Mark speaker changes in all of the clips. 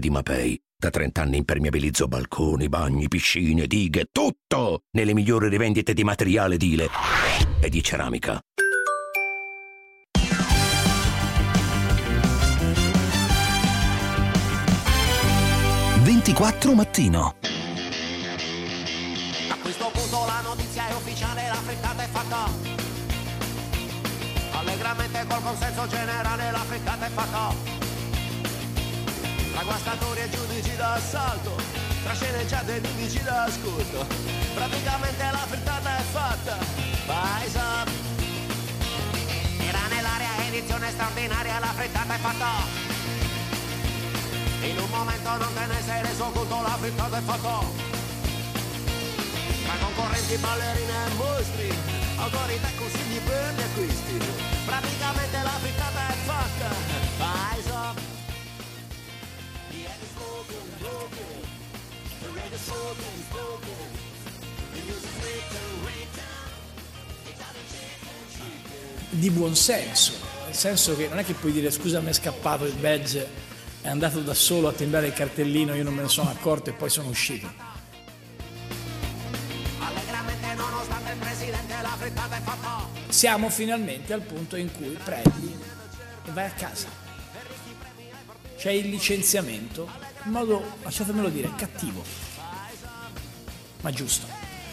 Speaker 1: di Mapei. Da 30 anni impermeabilizzo balconi, bagni, piscine, dighe, tutto! Nelle migliori rivendite di materiale edile e di ceramica.
Speaker 2: ...24 Mattino.
Speaker 3: A questo punto la notizia è ufficiale, la frittata è fatta. Allegramente col consenso generale la frittata è fatta. Tra guastatori e giudici d'assalto, tra sceneggiate e giudici d'ascolto, praticamente la frittata è fatta. Paisa. Era nell'area edizione straordinaria, la frittata è fatta. In un momento non te ne sei reso conto, la frittata è fatta. Tra concorrenti, ballerine e mostri, autorità e consigli per gli acquisti, praticamente la frittata è fatta. Paisa.
Speaker 4: Di buon senso, nel senso che non è che puoi dire scusa mi è scappato il badge, è andato da solo a timbrare il cartellino, io non me ne sono accorto e poi sono uscito.
Speaker 3: Allegramente nonostante il presidente la frittata è fatta.
Speaker 4: Siamo finalmente al punto in cui prendi e vai a casa. C'è il licenziamento in modo, lasciatemelo dire, cattivo, ma giusto.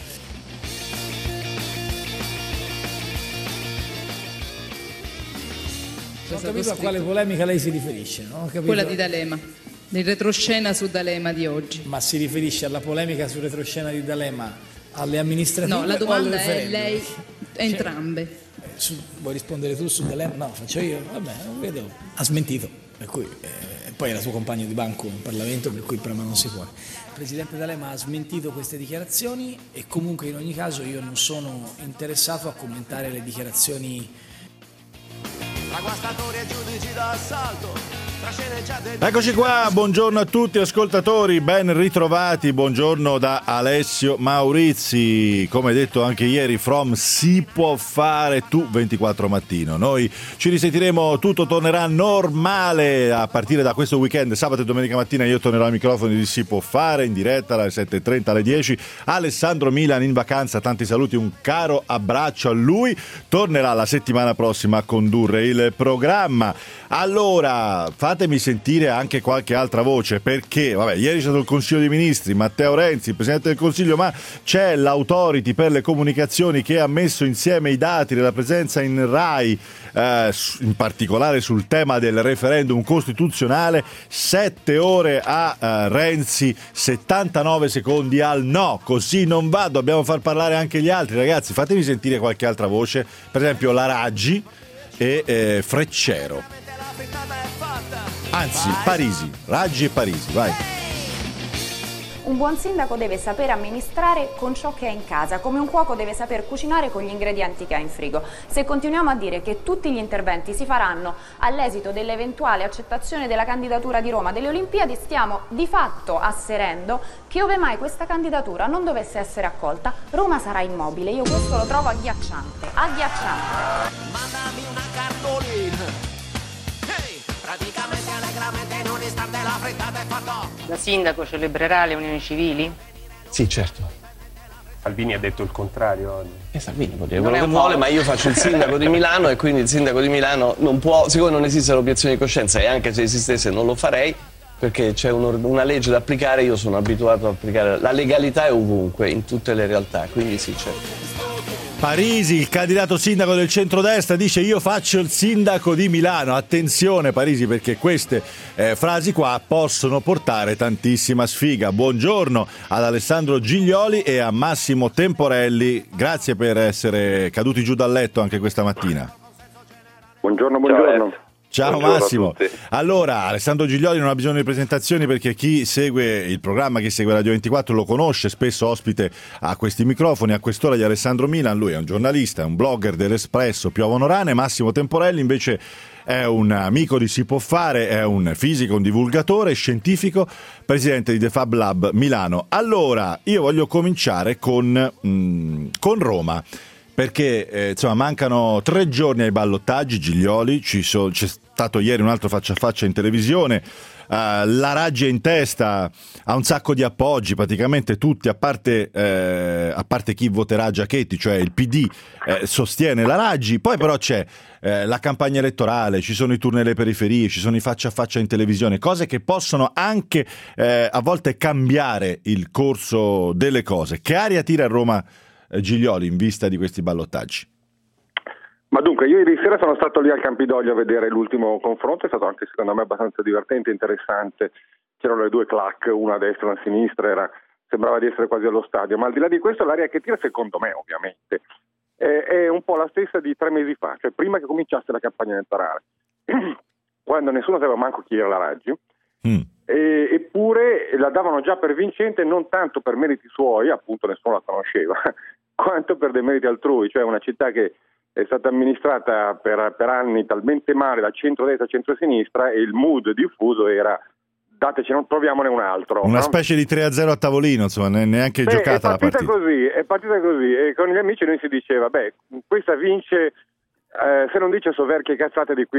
Speaker 4: Non ho capito a quale polemica lei si riferisce, non ho capito.
Speaker 5: Quella di D'Alema, del retroscena su D'Alema di oggi.
Speaker 4: Ma si riferisce alla polemica sul retroscena di D'Alema, alle amministrative?
Speaker 5: No, la domanda è lei, entrambe.
Speaker 4: Vuoi rispondere tu su D'Alema? No, faccio io. Vabbè, non vedo. Ha smentito, per cui poi era suo compagno di banco in Parlamento, per cui prima non si può. Il presidente D'Alema ha smentito queste dichiarazioni e comunque in ogni caso io non sono interessato a commentare le dichiarazioni.
Speaker 3: Tra guastatori e giudici d'assalto, tra sceneggiate.
Speaker 6: Eccoci qua, buongiorno a tutti ascoltatori, ben ritrovati, buongiorno da Alessio Maurizi. Come detto anche ieri, from Si può fare tu 24 Mattino. Noi ci risentiremo, tutto tornerà normale a partire da questo weekend, sabato e domenica mattina io tornerò ai microfoni di Si può fare in diretta alle 7:30 alle 10. Alessandro Milan in vacanza, tanti saluti, un caro abbraccio a lui, tornerà la settimana prossima a condurre il programma. Allora, fatemi sentire anche qualche altra voce, perché vabbè, ieri è stato il Consiglio dei Ministri, Matteo Renzi, il Presidente del Consiglio, ma c'è l'Authority per le comunicazioni che ha messo insieme i dati della presenza in Rai, in particolare sul tema del referendum costituzionale. 7 ore a Renzi, 79 secondi al no. Così non va, dobbiamo far parlare anche gli altri, ragazzi. Fatemi sentire qualche altra voce, per esempio la Raggi e Freccero, anzi Parisi, Raggi e Parisi, vai.
Speaker 7: Un buon sindaco deve saper amministrare con ciò che ha in casa, come un cuoco deve saper cucinare con gli ingredienti che ha in frigo. Se continuiamo a dire che tutti gli interventi si faranno all'esito dell'eventuale accettazione della candidatura di Roma delle Olimpiadi, stiamo di fatto asserendo che ove mai questa candidatura non dovesse essere accolta, Roma sarà immobile. Io questo lo trovo agghiacciante, agghiacciante.
Speaker 3: Mandami una cartolina. Praticamente allegramente in un istante la frittata è fatta.
Speaker 8: Da sindaco celebrerà le unioni civili?
Speaker 9: Sì, certo.
Speaker 10: Salvini ha detto il contrario oggi.
Speaker 9: Salvini può dire quello che vuole, ma io faccio il sindaco di Milano e quindi il sindaco di Milano non può, siccome non esiste l'obiezione di coscienza e anche se esistesse non lo farei, perché c'è una legge da applicare, io sono abituato ad applicare, la legalità è ovunque, in tutte le realtà, quindi sì, certo.
Speaker 6: Parisi, il candidato sindaco del centrodestra, dice io faccio il sindaco di Milano. Attenzione Parisi, perché queste frasi qua possono portare tantissima sfiga. Buongiorno ad Alessandro Giglioli e a Massimo Temporelli, grazie per essere caduti giù dal letto anche questa mattina.
Speaker 11: Buongiorno.
Speaker 6: Ciao
Speaker 11: Buongiorno
Speaker 6: Massimo. Allora, Alessandro Giglioli non ha bisogno di presentazioni perché chi segue il programma, chi segue Radio 24 lo conosce, spesso ospite a questi microfoni, a quest'ora di Alessandro Milan. Lui è un giornalista, è un blogger dell'Espresso, piovono rane. Massimo Temporelli invece è un amico di Si può fare, è un fisico, un divulgatore scientifico, presidente di The Fab Lab Milano. Allora, io voglio cominciare con Roma. Perché insomma mancano 3 giorni ai ballottaggi, Giglioli, c'è stato ieri un altro faccia a faccia in televisione la Raggi è in testa, ha un sacco di appoggi, praticamente tutti, a parte chi voterà Giachetti, cioè il PD sostiene la Raggi. Poi però c'è la campagna elettorale, ci sono i tour nelle periferie, ci sono i faccia a faccia in televisione, cose che possono anche a volte cambiare il corso delle cose. Che aria tira a Roma Giglioli in vista di questi ballottaggi?
Speaker 11: Ma dunque, io ieri sera sono stato lì al Campidoglio a vedere l'ultimo confronto, è stato anche secondo me abbastanza divertente, interessante. C'erano le due clac, una a destra e una a sinistra, sembrava di essere quasi allo stadio, ma al di là di questo l'aria che tira, secondo me ovviamente, è un po' la stessa di 3 mesi fa, cioè prima che cominciasse la campagna elettorale, quando nessuno sapeva manco chi era la Raggi, eppure la davano già per vincente, non tanto per meriti suoi, appunto nessuno la conosceva, quanto per dei meriti altrui, cioè una città che è stata amministrata per anni talmente male da centro-destra a centro-sinistra, e il mood diffuso era dateci, non proviamone un altro.
Speaker 6: Una specie di 3-0 a tavolino, insomma, neanche giocata la partita.
Speaker 11: È partita così, e con gli amici noi si diceva, questa vince, se non dice soverchie cazzate di qui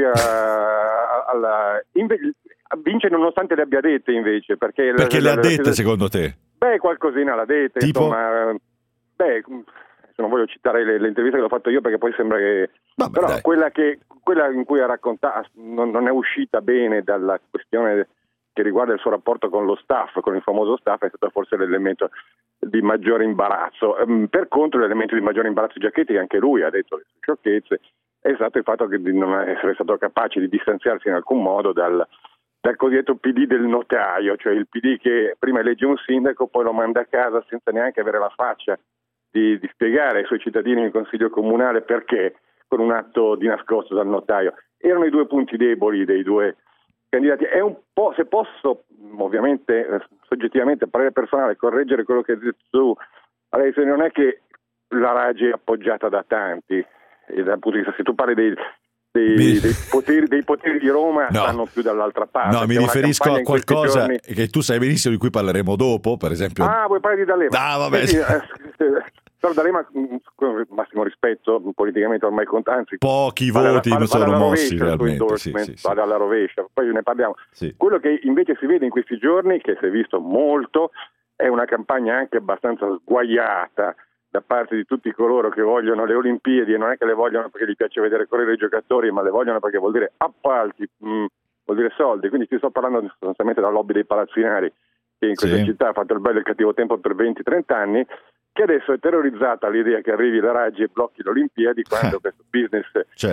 Speaker 11: vince nonostante le abbia dette invece. Perché
Speaker 6: le ha dette secondo te?
Speaker 11: Qualcosina l'ha dette,
Speaker 6: tipo?
Speaker 11: Insomma, non voglio citare le interviste che l'ho fatto io perché poi sembra che... Però dai. Quella in cui ha raccontato non è uscita bene dalla questione che riguarda il suo rapporto con lo staff, con il famoso staff, è stato forse l'elemento di maggiore imbarazzo. Per contro, l'elemento di maggiore imbarazzo di Giachetti, che anche lui ha detto le sue sciocchezze, è stato il fatto di non essere stato capace di distanziarsi in alcun modo dal cosiddetto PD del notaio, cioè il PD che prima elegge un sindaco, poi lo manda a casa senza neanche avere la faccia di spiegare ai suoi cittadini in consiglio comunale perché, con un atto di nascosto dal notaio. Erano i due punti deboli dei due candidati. È un po', se posso ovviamente soggettivamente, parere personale, correggere quello che hai detto tu, adesso non è che la Raggi è appoggiata da tanti, e dal punto di vista, se tu parli dei poteri di Roma, no, stanno più dall'altra parte.
Speaker 6: No, mi riferisco a qualcosa che tu sai benissimo, di cui parleremo dopo, per esempio.
Speaker 11: Vuoi parlare di D'Alema?
Speaker 6: Vabbè.
Speaker 11: Però D'Alema, con il massimo rispetto, politicamente ormai conta, anzi
Speaker 6: pochi voti non sono mossi realmente, sì.
Speaker 11: Vada alla rovescia, poi ne parliamo.
Speaker 6: Sì.
Speaker 11: Quello che invece si vede in questi giorni, che si è visto molto, è una campagna anche abbastanza sguaiata da parte di tutti coloro che vogliono le Olimpiadi, e non è che le vogliono perché gli piace vedere correre i giocatori, ma le vogliono perché vuol dire appalti, vuol dire soldi. Quindi ti sto parlando sostanzialmente della lobby dei palazzinari, che in questa città ha fatto il bello e il cattivo tempo per 20-30 anni, che adesso è terrorizzata all'idea che arrivi la Raggi e blocchi le Olimpiadi, quando questo business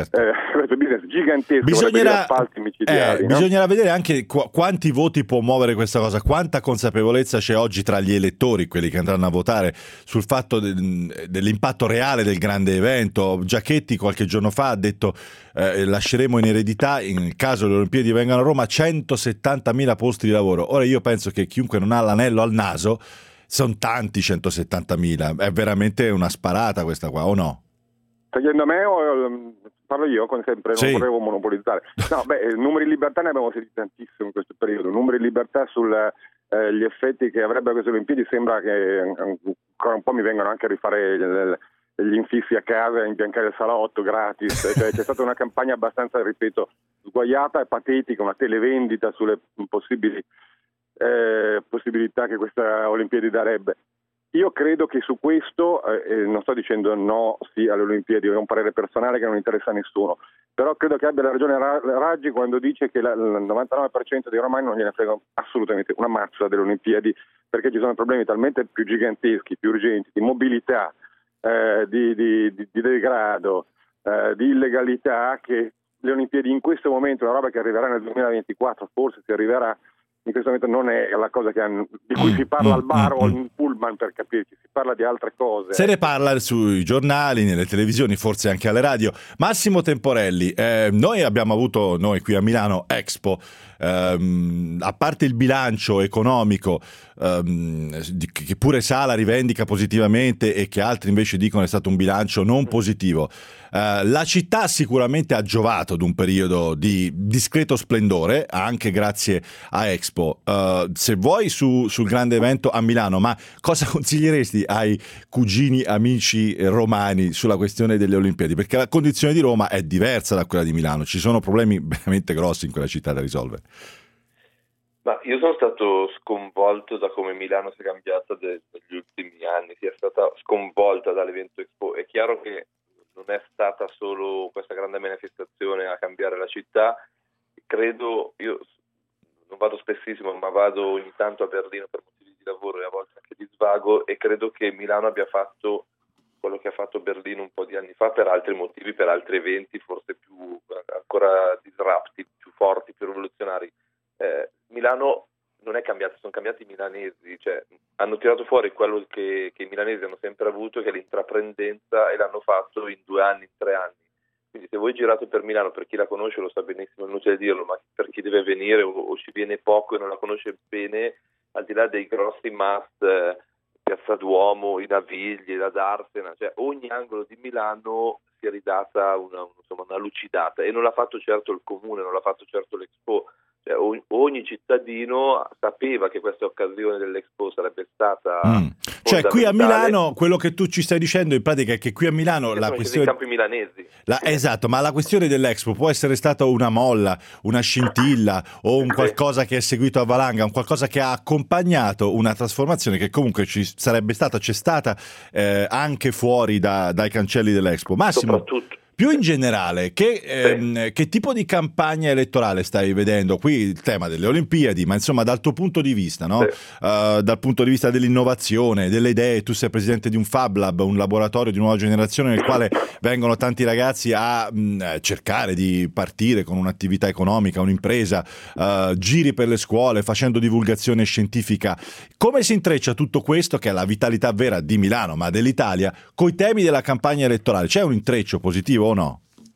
Speaker 11: gigantesco, appalti micidiali.
Speaker 6: Bisognerà vedere anche quanti voti può muovere questa cosa, quanta consapevolezza c'è oggi tra gli elettori, quelli che andranno a votare, sul fatto dell'impatto reale del grande evento. Giachetti qualche giorno fa ha detto lasceremo in eredità, in caso le Olimpiadi vengano a Roma, 170.000 posti di lavoro. Ora io penso che chiunque non ha l'anello al naso, sono tanti 170.000, è veramente una sparata questa qua, o no?
Speaker 11: Stai chiedendo a me o parlo io, come sempre, non volevo monopolizzare. No, numeri di libertà ne abbiamo sentiti tantissimo in questo periodo, numeri di libertà sugli effetti che avrebbero queste Olimpiadi, sembra che ancora un po' mi vengano anche a rifare gli infissi a casa e imbiancare il salotto gratis, cioè, c'è stata una campagna abbastanza, ripeto, sguaiata e patetica, una televendita sulle possibilità che questa Olimpiadi darebbe. Io credo che su questo, non sto dicendo no sì alle Olimpiadi, è un parere personale che non interessa a nessuno, però credo che abbia ragione Raggi quando dice che il 99% dei romani non gliene frega assolutamente una mazza delle Olimpiadi, perché ci sono problemi talmente più giganteschi, più urgenti, di mobilità, di degrado, di illegalità, che le Olimpiadi in questo momento, una roba che arriverà nel 2024, forse si arriverà, in questo momento non è la cosa di cui si parla al bar o in pullman, per capirci, si parla di altre cose.
Speaker 6: Se ne parla sui giornali, nelle televisioni, forse anche alle radio. Massimo Temporelli, noi abbiamo avuto, qui a Milano, Expo, a parte il bilancio economico che pure Sala rivendica positivamente e che altri invece dicono è stato un bilancio non positivo, la città sicuramente ha giovato ad un periodo di discreto splendore anche grazie a Expo. Se vuoi sul grande evento a Milano, ma cosa consiglieresti ai cugini amici romani sulla questione delle Olimpiadi? Perché la condizione di Roma è diversa da quella di Milano, ci sono problemi veramente grossi in quella città da risolvere.
Speaker 2: Ma io sono stato sconvolto da come Milano si è cambiata negli ultimi anni, si è stata sconvolta dall'evento Expo. È chiaro che non è stata solo questa grande manifestazione a cambiare la città. Credo, io non vado spessissimo, ma vado ogni tanto a Berlino per motivi di lavoro e a volte anche di svago, e credo che Milano abbia fatto quello che ha fatto Berlino un po' di anni fa per altri motivi, per altri eventi forse più ancora disrupti, più forti, più rivoluzionari. Milano non è cambiato, sono cambiati i milanesi, cioè hanno tirato fuori quello che i milanesi hanno sempre avuto, che è l'intraprendenza, e l'hanno fatto in 2 anni, in 3 anni. Quindi se voi girate per Milano, per chi la conosce lo sa benissimo, è inutile dirlo, ma per chi deve venire o ci viene poco e non la conosce bene, al di là dei grossi must, Piazza Duomo, i Navigli, la D'Arsena, cioè ogni angolo di Milano si è ridata una lucidata, e non l'ha fatto certo il comune, non l'ha fatto certo l'Expo. Cioè, ogni cittadino sapeva che questa occasione dell'Expo sarebbe stata
Speaker 6: cioè qui a Milano quello che tu ci stai dicendo in pratica è che qui a Milano la questione
Speaker 2: dei campi milanesi
Speaker 6: esatto, ma la questione dell'Expo può essere stata una molla, una scintilla o un qualcosa che è seguito a valanga, un qualcosa che ha accompagnato una trasformazione che comunque ci sarebbe stata, c'è stata anche fuori dai cancelli dell'Expo. Massimo,
Speaker 2: soprattutto.
Speaker 6: Più in generale, che tipo di campagna elettorale stai vedendo? Qui il tema delle Olimpiadi, ma insomma dal tuo punto di vista, no? Dal punto di vista dell'innovazione, delle idee, tu sei presidente di un Fab Lab, un laboratorio di nuova generazione nel quale vengono tanti ragazzi a cercare di partire con un'attività economica, un'impresa, giri per le scuole facendo divulgazione scientifica. Come si intreccia tutto questo, che è la vitalità vera di Milano, ma dell'Italia, coi temi della campagna elettorale? C'è un intreccio positivo o no?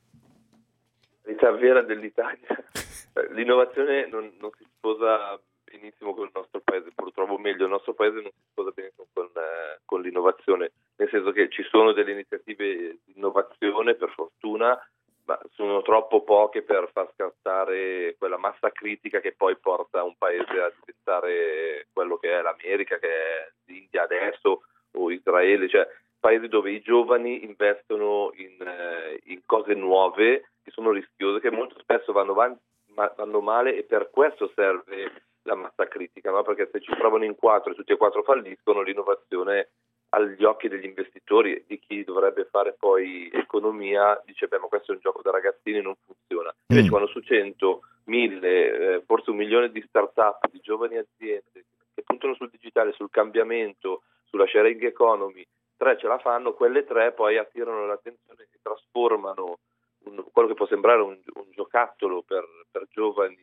Speaker 2: L'idea vera dell'Italia, l'innovazione non si sposa benissimo con il nostro paese, purtroppo meglio, il nostro paese non si sposa benissimo con l'innovazione, nel senso che ci sono delle iniziative di innovazione per fortuna, ma sono troppo poche per far scattare quella massa critica che poi porta un paese a diventare quello che è l'America, che è l'India adesso, o Israele, cioè paesi dove i giovani investono in cose nuove che sono rischiose, che molto spesso vanno male, e per questo serve la massa critica, no? Perché se ci provano in 4 e tutti e 4 falliscono, l'innovazione agli occhi degli investitori e di chi dovrebbe fare poi economia dice beh, ma questo è un gioco da ragazzini, non funziona. Invece quando su 100, 1000, forse 1 milione di start-up, di giovani aziende che puntano sul digitale, sul cambiamento, sulla sharing economy, 3 ce la fanno, quelle 3 poi attirano l'attenzione e trasformano quello che può sembrare un giocattolo per giovani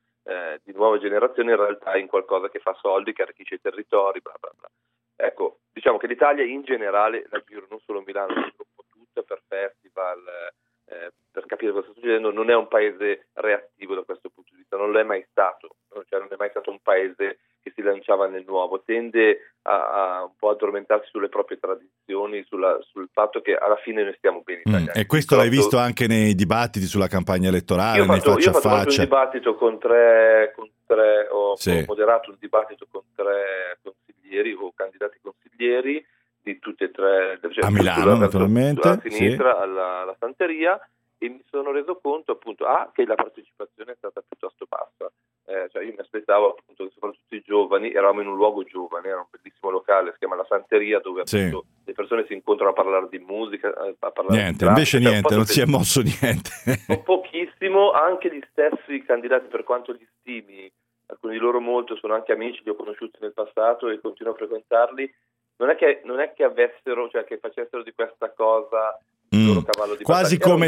Speaker 2: di nuova generazione in realtà in qualcosa che fa soldi, che arricchisce i territori, bla bla bla. Ecco, diciamo che l'Italia in generale, la giro non solo Milano, ma un po' tutta, per festival, per capire cosa sta succedendo, non è un paese reattivo da questo punto di vista, non lo è mai stato, cioè non è mai stato un paese che si lanciava nel nuovo, tende a un po' addormentarsi sulle proprie tradizioni, sul fatto che alla fine noi stiamo bene italiani.
Speaker 6: E questo l'hai visto anche nei dibattiti sulla campagna elettorale, nei faccia a faccia?
Speaker 2: Io ho fatto un dibattito con tre ho moderato un dibattito con 3 consiglieri o candidati consiglieri di tutte e 3, cioè
Speaker 6: a Milano naturalmente,
Speaker 2: dalla sinistra alla Santeria, e mi sono reso conto appunto che la partecipazione è stata piuttosto bassa. Cioè io mi aspettavo appunto che soprattutto i giovani, eravamo in un luogo giovane, era un bellissimo locale, si chiama La Santeria, dove appunto le persone si incontrano a parlare di musica, a parlare
Speaker 6: niente,
Speaker 2: di
Speaker 6: invece niente, non si è mosso niente.
Speaker 2: Pochissimo, anche gli stessi candidati, per quanto li stimi, alcuni di loro molto, sono anche amici, li ho conosciuti nel passato e continuo a frequentarli, non è che avessero, cioè che facessero di questa cosa il loro cavallo di
Speaker 6: quasi come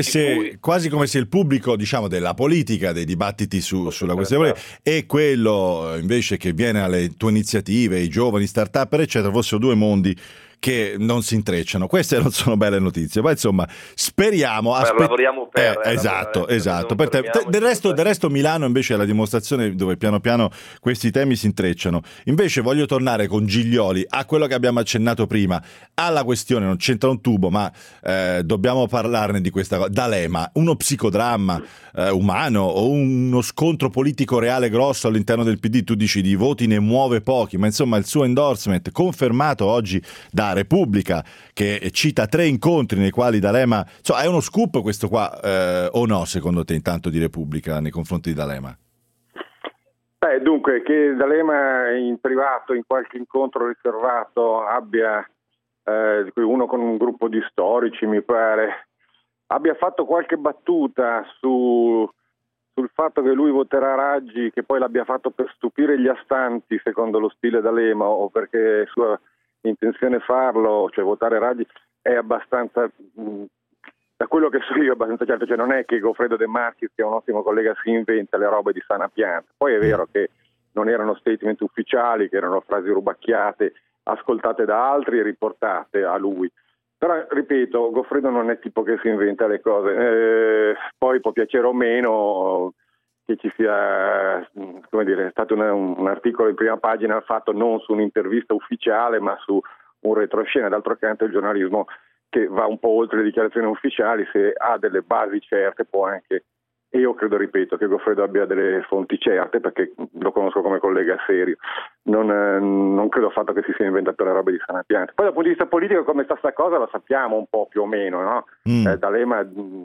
Speaker 6: se il pubblico, diciamo, della politica, dei dibattiti sulla questione e quello invece che viene alle tue iniziative, i giovani start-up eccetera, fossero 2 mondi che non si intrecciano. Queste non sono belle notizie, ma insomma speriamo.
Speaker 2: Lavoriamo per
Speaker 6: esatto. Del resto Milano invece è la dimostrazione dove piano piano questi temi si intrecciano. Invece voglio tornare con Giglioli a quello che abbiamo accennato prima, alla questione, non c'entra un tubo, ma dobbiamo parlarne di questa cosa. D'Alema, uno psicodramma umano o uno scontro politico reale grosso all'interno del PD? Tu dici di voti ne muove pochi, ma insomma il suo endorsement confermato oggi da Repubblica, che cita 3 incontri nei quali D'Alema, cioè, è uno scoop questo qua o no, secondo te, intanto, di Repubblica nei confronti di D'Alema?
Speaker 11: Dunque, che D'Alema in privato, in qualche incontro riservato, abbia uno con un gruppo di storici, mi pare, abbia fatto qualche battuta sul fatto che lui voterà Raggi, che poi l'abbia fatto per stupire gli astanti, secondo lo stile D'Alema, o perché è sua intenzione farlo, cioè votare Raggi, è abbastanza, da quello che so io, abbastanza certo. Cioè non è che Goffredo De Marchis, che è un ottimo collega, si inventa le robe di sana pianta. Poi è vero che non erano statement ufficiali, che erano frasi rubacchiate, ascoltate da altri e riportate a lui. Però, ripeto, Goffredo non è tipo che si inventa le cose. Poi può piacere o meno che ci sia, come dire, è stato un articolo in prima pagina fatto non su un'intervista ufficiale, ma su un retroscena. D'altro canto il giornalismo, che va un po' oltre le dichiarazioni ufficiali, se ha delle basi certe può anche... E io credo, ripeto, che Goffredo abbia delle fonti certe, perché lo conosco come collega serio. Non credo affatto che si sia inventato le robe di sana pianta. Poi dal punto di vista politico come sta cosa la sappiamo un po' più o meno, no? D'Alema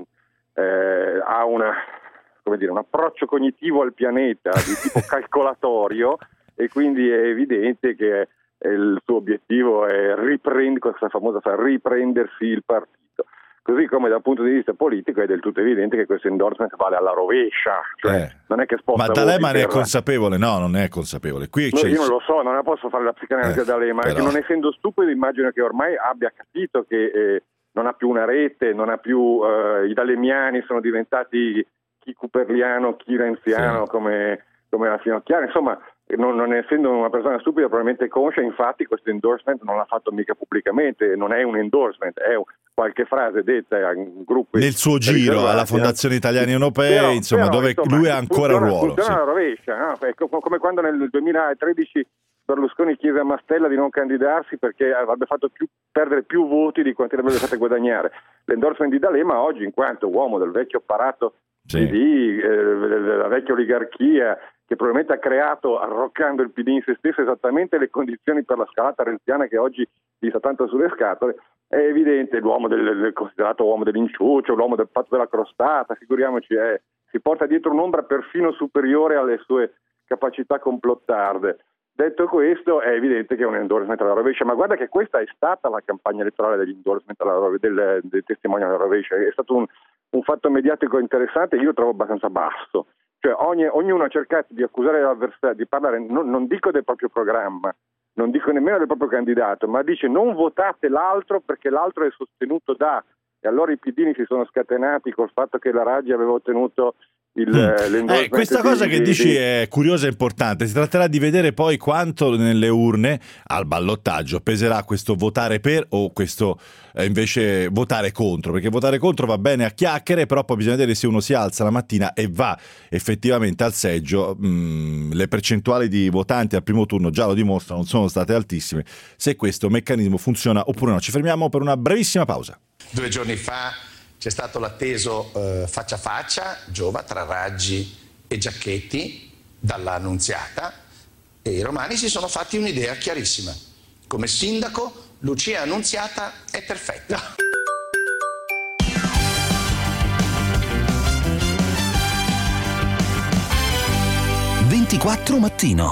Speaker 11: ha un approccio cognitivo al pianeta di tipo calcolatorio, e quindi è evidente che il suo obiettivo è riprendersi il partito. Così come dal punto di vista politico è del tutto evidente che questo endorsement vale alla rovescia, cioè non è che sposta.
Speaker 6: Ma D'Alema ne è consapevole? No, non è consapevole. Qui
Speaker 11: io non lo so, non la posso fare la psicanalisi a D'Alema, perché non essendo stupido immagino che ormai abbia capito che non ha più una rete, non ha più i dalemiani sono diventati chi Cuperliano, chi Renziano, come la Finocchiara, insomma. Non essendo una persona stupida probabilmente conscia, infatti questo endorsement non l'ha fatto mica pubblicamente, non è un endorsement, è qualche frase detta a un gruppo
Speaker 6: nel suo giro alla Fondazione Italiani Europei, insomma, dove lui ha ancora un ruolo.
Speaker 11: Funziona alla rovescia, no? Come quando nel 2013 Berlusconi chiese a Mastella di non candidarsi perché avrebbe fatto perdere più voti di quanti avrebbe fatto guadagnare. L'endorsement di D'Alema oggi, in quanto uomo del vecchio apparato della vecchia oligarchia, che probabilmente ha creato, arroccando il PD in se stesso, esattamente le condizioni per la scalata renziana che oggi gli sta tanto sulle scatole, è evidente l'uomo considerato uomo dell'inciuccio, l'uomo del patto della crostata, figuriamoci, si porta dietro un'ombra perfino superiore alle sue capacità complottarde. Detto questo, è evidente che è un endorsement alla rovescia, ma guarda che questa è stata la campagna elettorale degli endorsement del testimonial alla rovescia, è stato un fatto mediatico interessante, io trovo abbastanza basso. Cioè ognuno ha cercato di accusare l'avversario, di parlare, non dico del proprio programma, non dico nemmeno del proprio candidato, ma dice non votate l'altro perché l'altro è sostenuto da... E allora i pidini si sono scatenati col fatto che la Raggi aveva ottenuto
Speaker 6: questa cosa che dici è curiosa e importante. Si tratterà di vedere poi quanto nelle urne al ballottaggio peserà questo votare per o questo invece votare contro, perché votare contro va bene a chiacchiere, però poi bisogna vedere se uno si alza la mattina e va effettivamente al seggio. Le percentuali di votanti al primo turno già lo dimostrano, non sono state altissime. Se questo meccanismo funziona oppure no. Ci fermiamo per una brevissima pausa.
Speaker 12: 2 giorni fa c'è stato l'atteso faccia a faccia, Giova, tra Raggi e Giacchetti dalla Annunziata, e i romani si sono fatti un'idea chiarissima. Come sindaco Lucia Annunziata è perfetta.
Speaker 13: 24 mattino.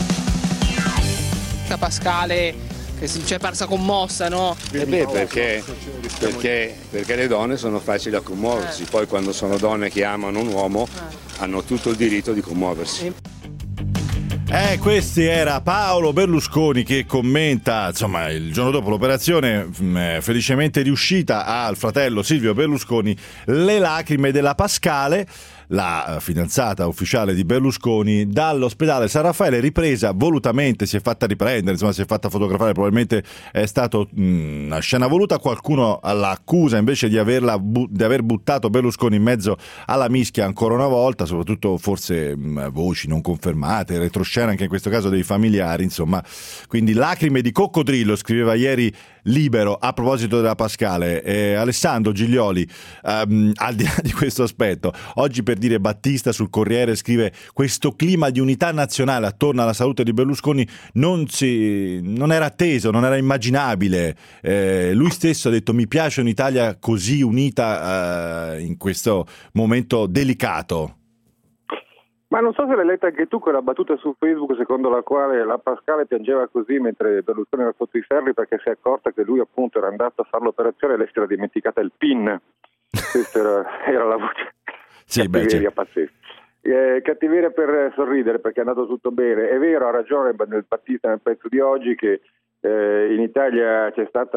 Speaker 14: La Pascale che si è persa commossa, no?
Speaker 15: Perché le donne sono facili a commuoversi, poi quando sono donne che amano un uomo hanno tutto il diritto di commuoversi.
Speaker 6: Questi era Paolo Berlusconi che commenta, insomma, il giorno dopo l'operazione felicemente riuscita al fratello Silvio Berlusconi, le lacrime della Pascale, la fidanzata ufficiale di Berlusconi, dall'ospedale San Raffaele, ripresa volutamente, si è fatta riprendere, insomma si è fatta fotografare, probabilmente è stato una scena voluta. Qualcuno l'accusa invece di aver buttato Berlusconi in mezzo alla mischia ancora una volta, soprattutto forse voci non confermate, retroscena anche in questo caso dei familiari, insomma. Quindi lacrime di coccodrillo, scriveva ieri Libero a proposito della Pascale. Alessandro Giglioli, al di là di questo aspetto, oggi per dire Battista sul Corriere scrive: questo clima di unità nazionale attorno alla salute di Berlusconi non era atteso, non era immaginabile. Lui stesso ha detto: mi piace un'Italia così unita in questo momento delicato.
Speaker 11: Ma non so se l'hai letta anche tu quella battuta su Facebook secondo la quale la Pascale piangeva così mentre Berlusconi era sotto i ferri perché si è accorta che lui appunto era andato a fare l'operazione e lei si era dimenticata il PIN. Questa era la voce.
Speaker 6: Sì,
Speaker 11: cattiveria pazzesca. Cattiveria per sorridere perché è andato tutto bene. È vero, ha ragione Battista nel pezzo di oggi che in Italia c'è stato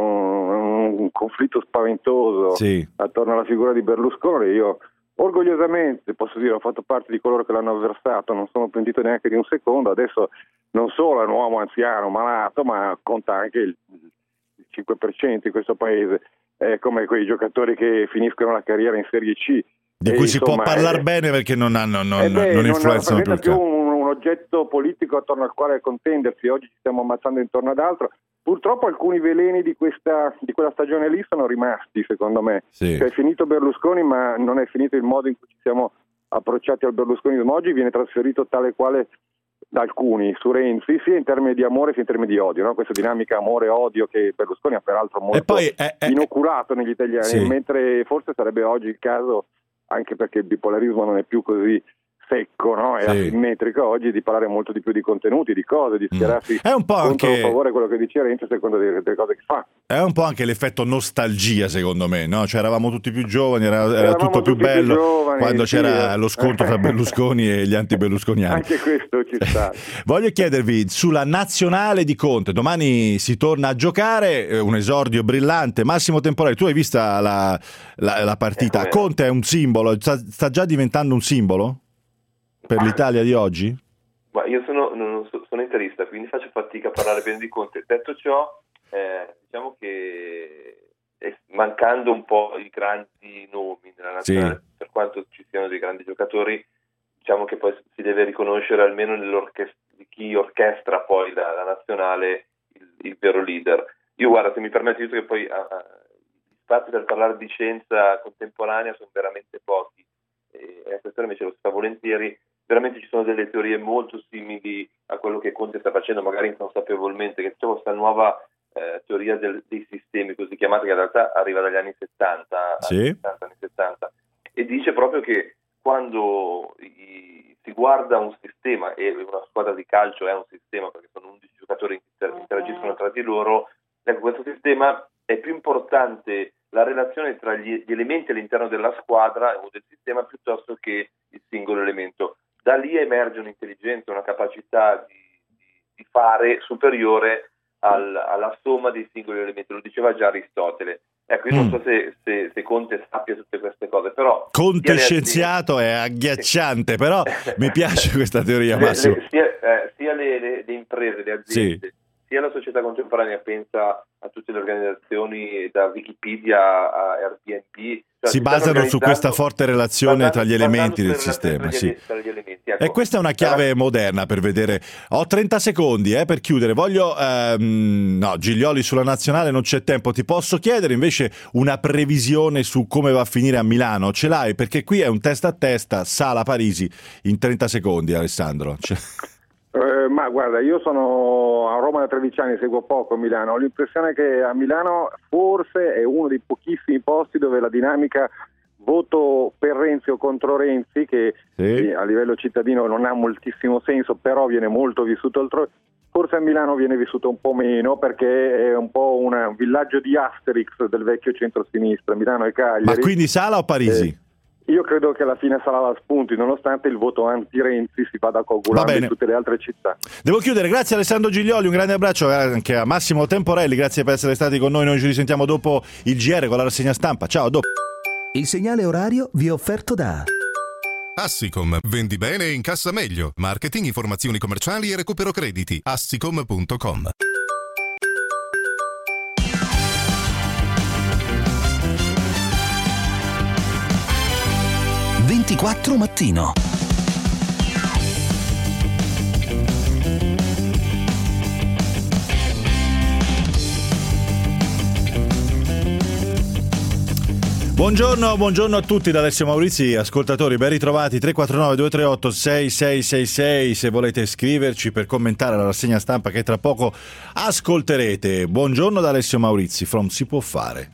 Speaker 11: un conflitto spaventoso attorno alla figura di Berlusconi. Io orgogliosamente posso dire ho fatto parte di coloro che l'hanno avversato, non sono pentito neanche di un secondo. Adesso non solo è un uomo anziano, malato, ma conta anche il 5% in questo paese, è come quei giocatori che finiscono la carriera in Serie C.
Speaker 6: Di cui si può parlare bene perché non influenzano più il
Speaker 11: più un oggetto politico attorno al quale contendersi. Oggi ci stiamo ammazzando intorno ad altro. Purtroppo alcuni veleni di quella stagione lì sono rimasti, secondo me.
Speaker 6: Sì.
Speaker 11: Cioè, è finito Berlusconi, ma non è finito il modo in cui ci siamo approcciati al Berlusconismo. Oggi viene trasferito tale quale da alcuni su Renzi, sia in termini di amore sia in termini di odio, no? Questa dinamica amore-odio che Berlusconi ha peraltro molto inoculato negli italiani, mentre forse sarebbe oggi il caso, anche perché il bipolarismo non è più così secco, no? È asimmetrico oggi, di parlare molto di più di contenuti, di cose, di schierarsi
Speaker 6: è un po'
Speaker 11: contro
Speaker 6: anche
Speaker 11: a favore quello che dice Renzi secondo delle cose che fa.
Speaker 6: È un po' anche l'effetto nostalgia, secondo me, no? Cioè eravamo tutti più giovani, era tutto più bello giovani, quando c'era lo scontro tra Berlusconi e gli anti-berlusconiani.
Speaker 11: Anche questo ci sta.
Speaker 6: Voglio chiedervi sulla nazionale di Conte, domani si torna a giocare, un esordio brillante. Massimo Temporelli, tu hai vista la partita? Conte è un simbolo, sta già diventando un simbolo per l'Italia di oggi?
Speaker 2: Ma io sono interista, quindi faccio fatica a parlare bene di Conte. Detto ciò, diciamo che mancando un po' i grandi nomi nella nazionale, per quanto ci siano dei grandi giocatori, diciamo che poi si deve riconoscere almeno di chi orchestra poi la nazionale il vero leader. Io guarda, se mi permetti, visto che poi gli spazi per parlare di scienza contemporanea sono veramente pochi, e la questione invece lo si fa volentieri. Veramente ci sono delle teorie molto simili a quello che Conte sta facendo, magari inconsapevolmente, che c'è questa nuova teoria dei sistemi, così chiamata, che in realtà arriva dagli anni 70, anni 70, e dice proprio che quando si guarda un sistema, e una squadra di calcio è un sistema perché sono 11 giocatori che interagiscono tra di loro, ecco, questo sistema è più importante la relazione tra gli elementi all'interno della squadra o del sistema piuttosto che il singolo elemento. Da lì emerge un'intelligenza, una capacità di fare superiore alla somma dei singoli elementi, lo diceva già Aristotele. Ecco, io non so se Conte sappia tutte queste cose, però
Speaker 6: Conte scienziato è agghiacciante, però mi piace questa teoria, Massimo.
Speaker 2: Sia le imprese, le aziende, sia la società contemporanea pensa a tutte le organizzazioni, da Wikipedia a Airbnb,
Speaker 6: si basano su questa forte relazione tra gli elementi del sistema.
Speaker 2: Ecco.
Speaker 6: E questa è una chiave moderna per vedere. Ho 30 secondi per chiudere. Voglio no, Giglioli sulla nazionale non c'è tempo. Ti posso chiedere invece una previsione su come va a finire a Milano? Ce l'hai? Perché qui è un testa a testa, Sala-Parisi in 30 secondi, Alessandro.
Speaker 11: Ma guarda, io sono a Roma da 13 anni, seguo poco Milano. Ho l'impressione che a Milano forse è uno dei pochissimi posti dove la dinamica voto per Renzi o contro Renzi, che a livello cittadino non ha moltissimo senso, però viene molto vissuto altrove. Forse a Milano viene vissuto un po' meno perché è un po' un villaggio di Asterix del vecchio centro-sinistra, Milano e Cagliari.
Speaker 6: Ma quindi Sala o Parisi?
Speaker 11: Io credo che alla fine sarà la spunti, nonostante il voto anti-Renzi si vada coagulando in tutte le altre città.
Speaker 6: Devo chiudere, grazie Alessandro Giglioli, un grande abbraccio anche a Massimo Temporelli, grazie per essere stati con noi ci risentiamo dopo il GR con la rassegna stampa, ciao, dopo.
Speaker 13: Il segnale orario vi è offerto da
Speaker 16: Assicom, vendi bene e incassa meglio, marketing, informazioni commerciali e recupero crediti, assicom.com.
Speaker 13: 24 mattino.
Speaker 6: Buongiorno a tutti da Alessio Maurizi, ascoltatori, ben ritrovati. 349 238 6666 se volete scriverci per commentare la rassegna stampa che tra poco ascolterete. Buongiorno da Alessio Maurizi, from Si può fare.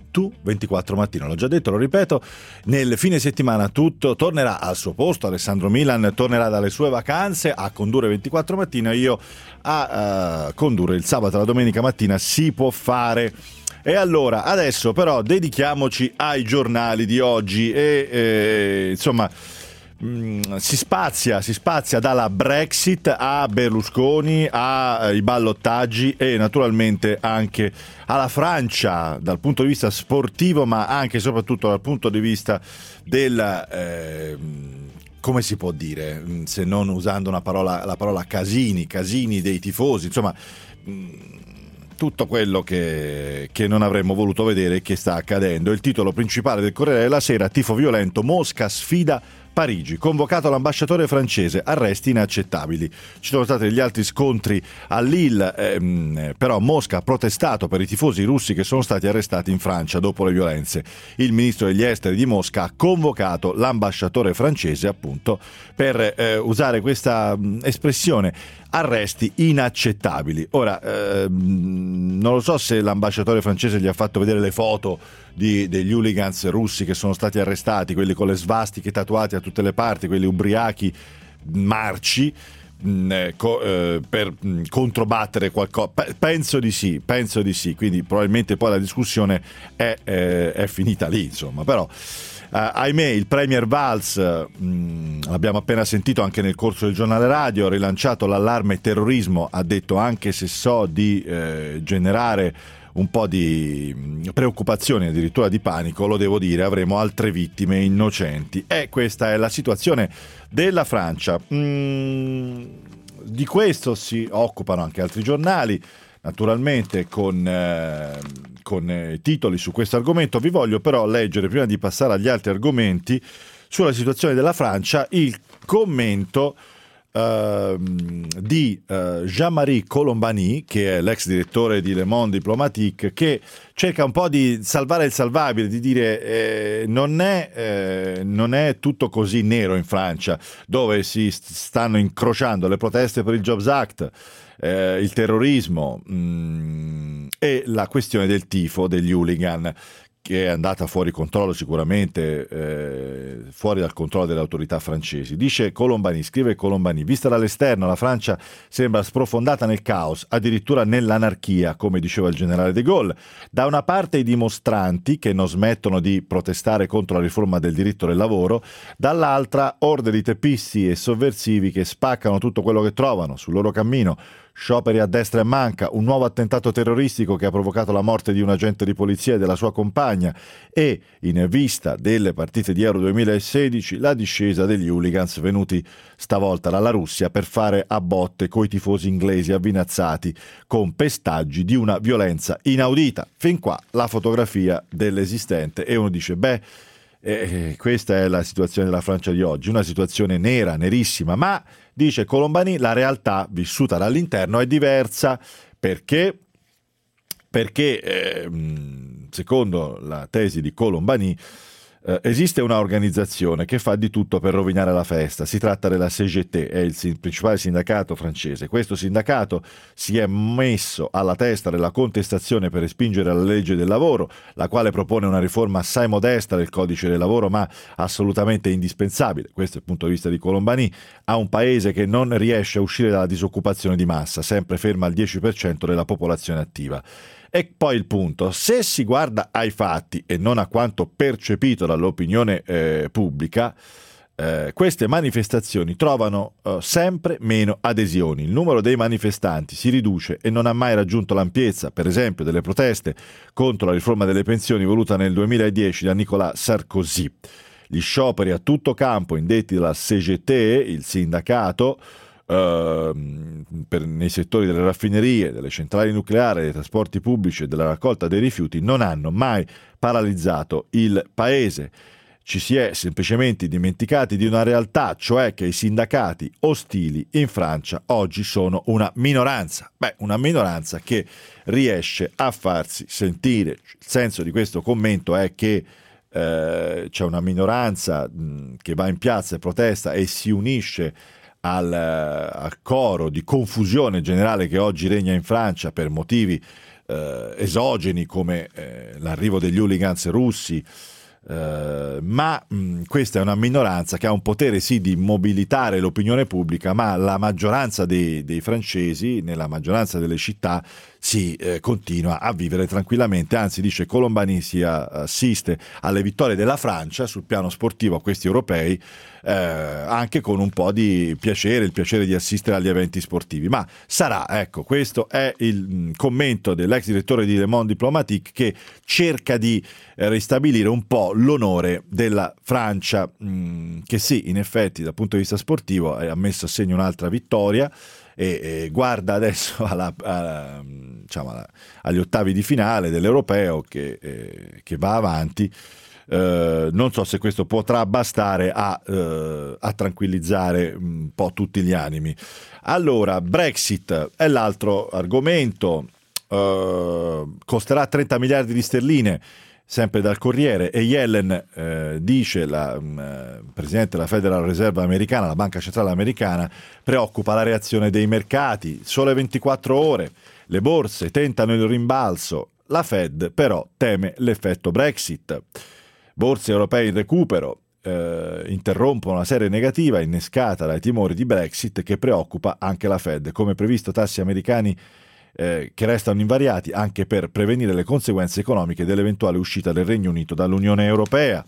Speaker 6: Tu 24 Mattino, l'ho già detto, lo ripeto, nel fine settimana tutto tornerà al suo posto, Alessandro Milan tornerà dalle sue vacanze a condurre 24 Mattino, io a condurre il sabato e la domenica mattina Si può fare. E allora, adesso però dedichiamoci ai giornali di oggi e insomma si spazia dalla Brexit a Berlusconi, ai ballottaggi e naturalmente anche alla Francia dal punto di vista sportivo, ma anche e soprattutto dal punto di vista del come si può dire, se non usando la parola casini dei tifosi, insomma tutto quello che non avremmo voluto vedere e che sta accadendo. Il titolo principale del Corriere della Sera: tifo violento, Mosca sfida Parigi, convocato l'ambasciatore francese, arresti inaccettabili. Ci sono stati gli altri scontri a Lille, però Mosca ha protestato per i tifosi russi che sono stati arrestati in Francia dopo le violenze. Il ministro degli esteri di Mosca ha convocato l'ambasciatore francese appunto per usare questa espressione, arresti inaccettabili. Ora, non lo so se l'ambasciatore francese gli ha fatto vedere le foto degli hooligans russi che sono stati arrestati, quelli con le svastiche tatuate a tutte le parti, quelli ubriachi marci, per controbattere qualcosa. Penso di sì, quindi probabilmente poi la discussione è finita lì, insomma, però ahimè il premier Valls, l'abbiamo appena sentito anche nel corso del giornale radio, ha rilanciato l'allarme terrorismo, ha detto anche se so di generare un po' di preoccupazione, addirittura di panico, lo devo dire, avremo altre vittime innocenti. E questa è la situazione della Francia. Di questo si occupano anche altri giornali, naturalmente con titoli su questo argomento. Vi voglio però leggere, prima di passare agli altri argomenti, sulla situazione della Francia, il commento di Jean-Marie Colombani, che è l'ex direttore di Le Monde Diplomatique, che cerca un po' di salvare il salvabile, di dire non è tutto così nero in Francia, dove si stanno incrociando le proteste per il Jobs Act, il terrorismo e la questione del tifo, degli hooligan, che è andata fuori controllo sicuramente, fuori dal controllo delle autorità francesi. Scrive Colombani, vista dall'esterno la Francia sembra sprofondata nel caos, addirittura nell'anarchia, come diceva il generale de Gaulle. Da una parte i dimostranti che non smettono di protestare contro la riforma del diritto del lavoro, dall'altra orde di teppisti e sovversivi che spaccano tutto quello che trovano sul loro cammino. Scioperi a destra e a manca, un nuovo attentato terroristico che ha provocato la morte di un agente di polizia e della sua compagna e, in vista delle partite di Euro 2016, la discesa degli hooligans venuti stavolta dalla Russia per fare a botte coi tifosi inglesi avvinazzati con pestaggi di una violenza inaudita. Fin qua la fotografia dell'esistente e uno dice, questa è la situazione della Francia di oggi, una situazione nera, nerissima, ma dice Colombani la realtà vissuta dall'interno è diversa perché secondo la tesi di Colombani esiste una organizzazione che fa di tutto per rovinare la festa. Si tratta della CGT, è il principale sindacato francese. Questo sindacato si è messo alla testa della contestazione per respingere la legge del lavoro, la quale propone una riforma assai modesta del codice del lavoro ma assolutamente indispensabile, questo è il punto di vista di Colombani, a un paese che non riesce a uscire dalla disoccupazione di massa, sempre ferma al 10% della popolazione attiva. E poi il punto, se si guarda ai fatti e non a quanto percepito dall'opinione pubblica, queste manifestazioni trovano sempre meno adesioni. Il numero dei manifestanti si riduce e non ha mai raggiunto l'ampiezza, per esempio, delle proteste contro la riforma delle pensioni voluta nel 2010 da Nicolas Sarkozy. Gli scioperi a tutto campo indetti dalla CGT, il sindacato, nei settori delle raffinerie, delle centrali nucleari, dei trasporti pubblici e della raccolta dei rifiuti non hanno mai paralizzato il paese. Ci si è semplicemente dimenticati di una realtà, cioè che i sindacati ostili in Francia oggi sono una minoranza. Una minoranza che riesce a farsi sentire. Il senso di questo commento è che c'è una minoranza che va in piazza e protesta e si unisce al coro di confusione generale che oggi regna in Francia per motivi esogeni come l'arrivo degli hooligans russi, ma questa è una minoranza che ha un potere sì di mobilitare l'opinione pubblica, ma la maggioranza dei francesi, nella maggioranza delle città, si continua a vivere tranquillamente. Anzi, dice Colombani, si assiste alle vittorie della Francia sul piano sportivo, a questi europei, anche con un po' di piacere, il piacere di assistere agli eventi sportivi. Ma sarà, ecco, questo è il commento dell'ex direttore di Le Monde Diplomatique, che cerca di ristabilire un po' l'onore della Francia, che sì, in effetti dal punto di vista sportivo ha messo a segno un'altra vittoria e guarda adesso agli ottavi di finale dell'Europeo che va avanti. Non so se questo potrà bastare a tranquillizzare un po' tutti gli animi. Allora, Brexit è l'altro argomento, costerà 30 miliardi di sterline, sempre dal Corriere, e Yellen, dice la presidente della Federal Reserve americana, la banca centrale americana, preoccupa la reazione dei mercati. Sole 24 ore, le borse tentano il rimbalzo, la Fed però teme l'effetto Brexit. Borse europee in recupero, interrompono la serie negativa innescata dai timori di Brexit che preoccupa anche la Fed. Come previsto, tassi americani che restano invariati anche per prevenire le conseguenze economiche dell'eventuale uscita del Regno Unito dall'Unione Europea.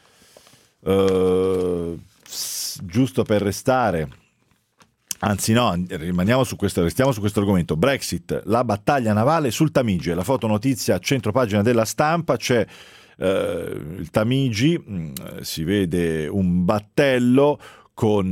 Speaker 6: Giusto per restare, anzi no, restiamo su questo argomento. Brexit, la battaglia navale sul Tamigi, la fotonotizia a centropagina della Stampa. C'è il Tamigi, si vede un battello con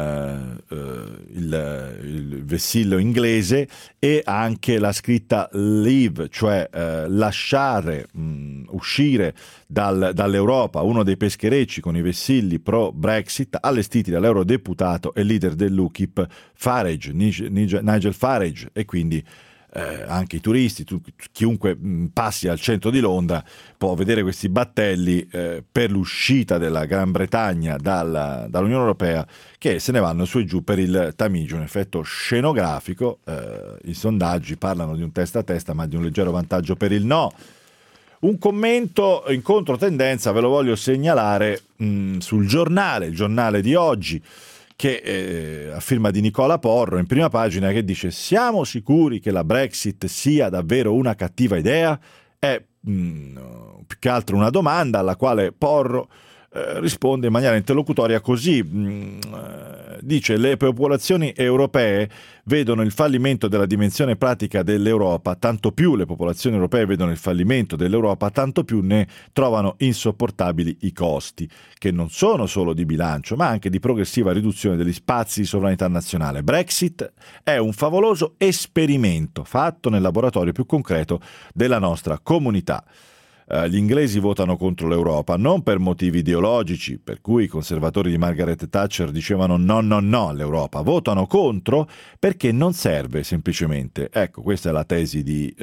Speaker 6: il vessillo inglese e anche la scritta leave, cioè lasciare, uscire dall'Europa, uno dei pescherecci con i vessilli pro Brexit allestiti dall'eurodeputato e leader dell'UKIP Farage, Nigel Farage, e quindi anche i turisti, chiunque passi al centro di Londra può vedere questi battelli per l'uscita della Gran Bretagna dall'Unione Europea, che se ne vanno su e giù per il Tamigi, un effetto scenografico. I sondaggi parlano di un testa a testa, ma di un leggero vantaggio per il no. Un commento in controtendenza ve lo voglio segnalare sul giornale, il giornale di oggi, che a firma di Nicola Porro, in prima pagina, che dice: siamo sicuri che la Brexit sia davvero una cattiva idea? È più che altro una domanda alla quale Porro risponde in maniera interlocutoria così. Dice: le popolazioni europee vedono il fallimento della dimensione pratica dell'Europa, tanto più le popolazioni europee vedono il fallimento dell'Europa, tanto più ne trovano insopportabili i costi, che non sono solo di bilancio, ma anche di progressiva riduzione degli spazi di sovranità nazionale. Brexit è un favoloso esperimento fatto nel laboratorio più concreto della nostra comunità. Gli inglesi votano contro l'Europa non per motivi ideologici, per cui i conservatori di Margaret Thatcher dicevano no all'Europa, votano contro perché non serve semplicemente. Ecco, questa è la tesi di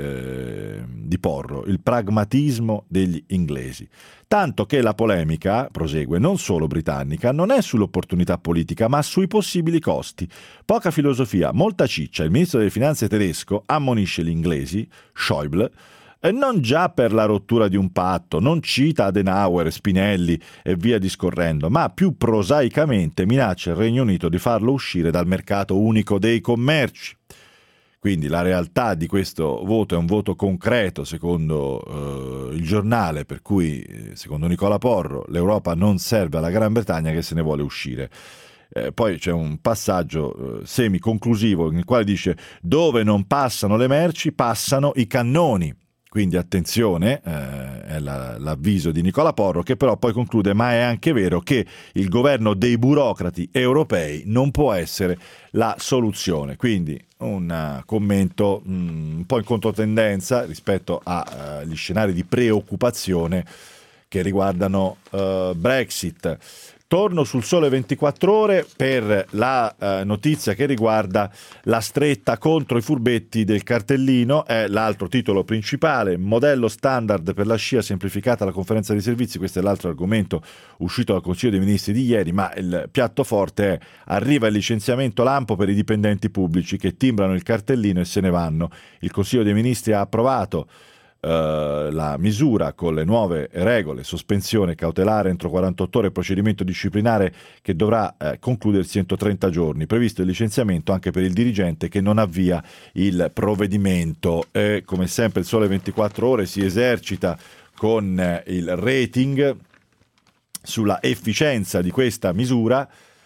Speaker 6: Porro, il pragmatismo degli inglesi. Tanto che la polemica, prosegue, non solo britannica, non è sull'opportunità politica, ma sui possibili costi. Poca filosofia, molta ciccia. Il ministro delle finanze tedesco ammonisce gli inglesi, Schäuble, e non già per la rottura di un patto, non cita Adenauer, Spinelli e via discorrendo, ma più prosaicamente minaccia il Regno Unito di farlo uscire dal mercato unico dei commerci. Quindi la realtà di questo voto è un voto concreto, secondo il giornale, per cui, secondo Nicola Porro, l'Europa non serve alla Gran Bretagna che se ne vuole uscire. Poi c'è un passaggio semi-conclusivo nel quale dice: dove non passano le merci, passano i cannoni. Quindi attenzione, è l'avviso di Nicola Porro, che però poi conclude: ma è anche vero che il governo dei burocrati europei non può essere la soluzione. Quindi un commento un po' in controtendenza rispetto agli scenari di preoccupazione che riguardano Brexit. Torno sul Sole 24 Ore per la notizia che riguarda la stretta contro i furbetti del cartellino, è l'altro titolo principale, modello standard per la SCIA semplificata la conferenza dei servizi, questo è l'altro argomento uscito dal Consiglio dei Ministri di ieri, ma il piatto forte è: arriva il licenziamento lampo per i dipendenti pubblici che timbrano il cartellino e se ne vanno. Il Consiglio dei Ministri ha approvato la misura con le nuove regole, sospensione cautelare entro 48 ore, procedimento disciplinare che dovrà concludersi entro 30 giorni, previsto il licenziamento anche per il dirigente che non avvia il provvedimento. Come sempre il Sole 24 Ore si esercita con il rating sulla efficienza di questa misura,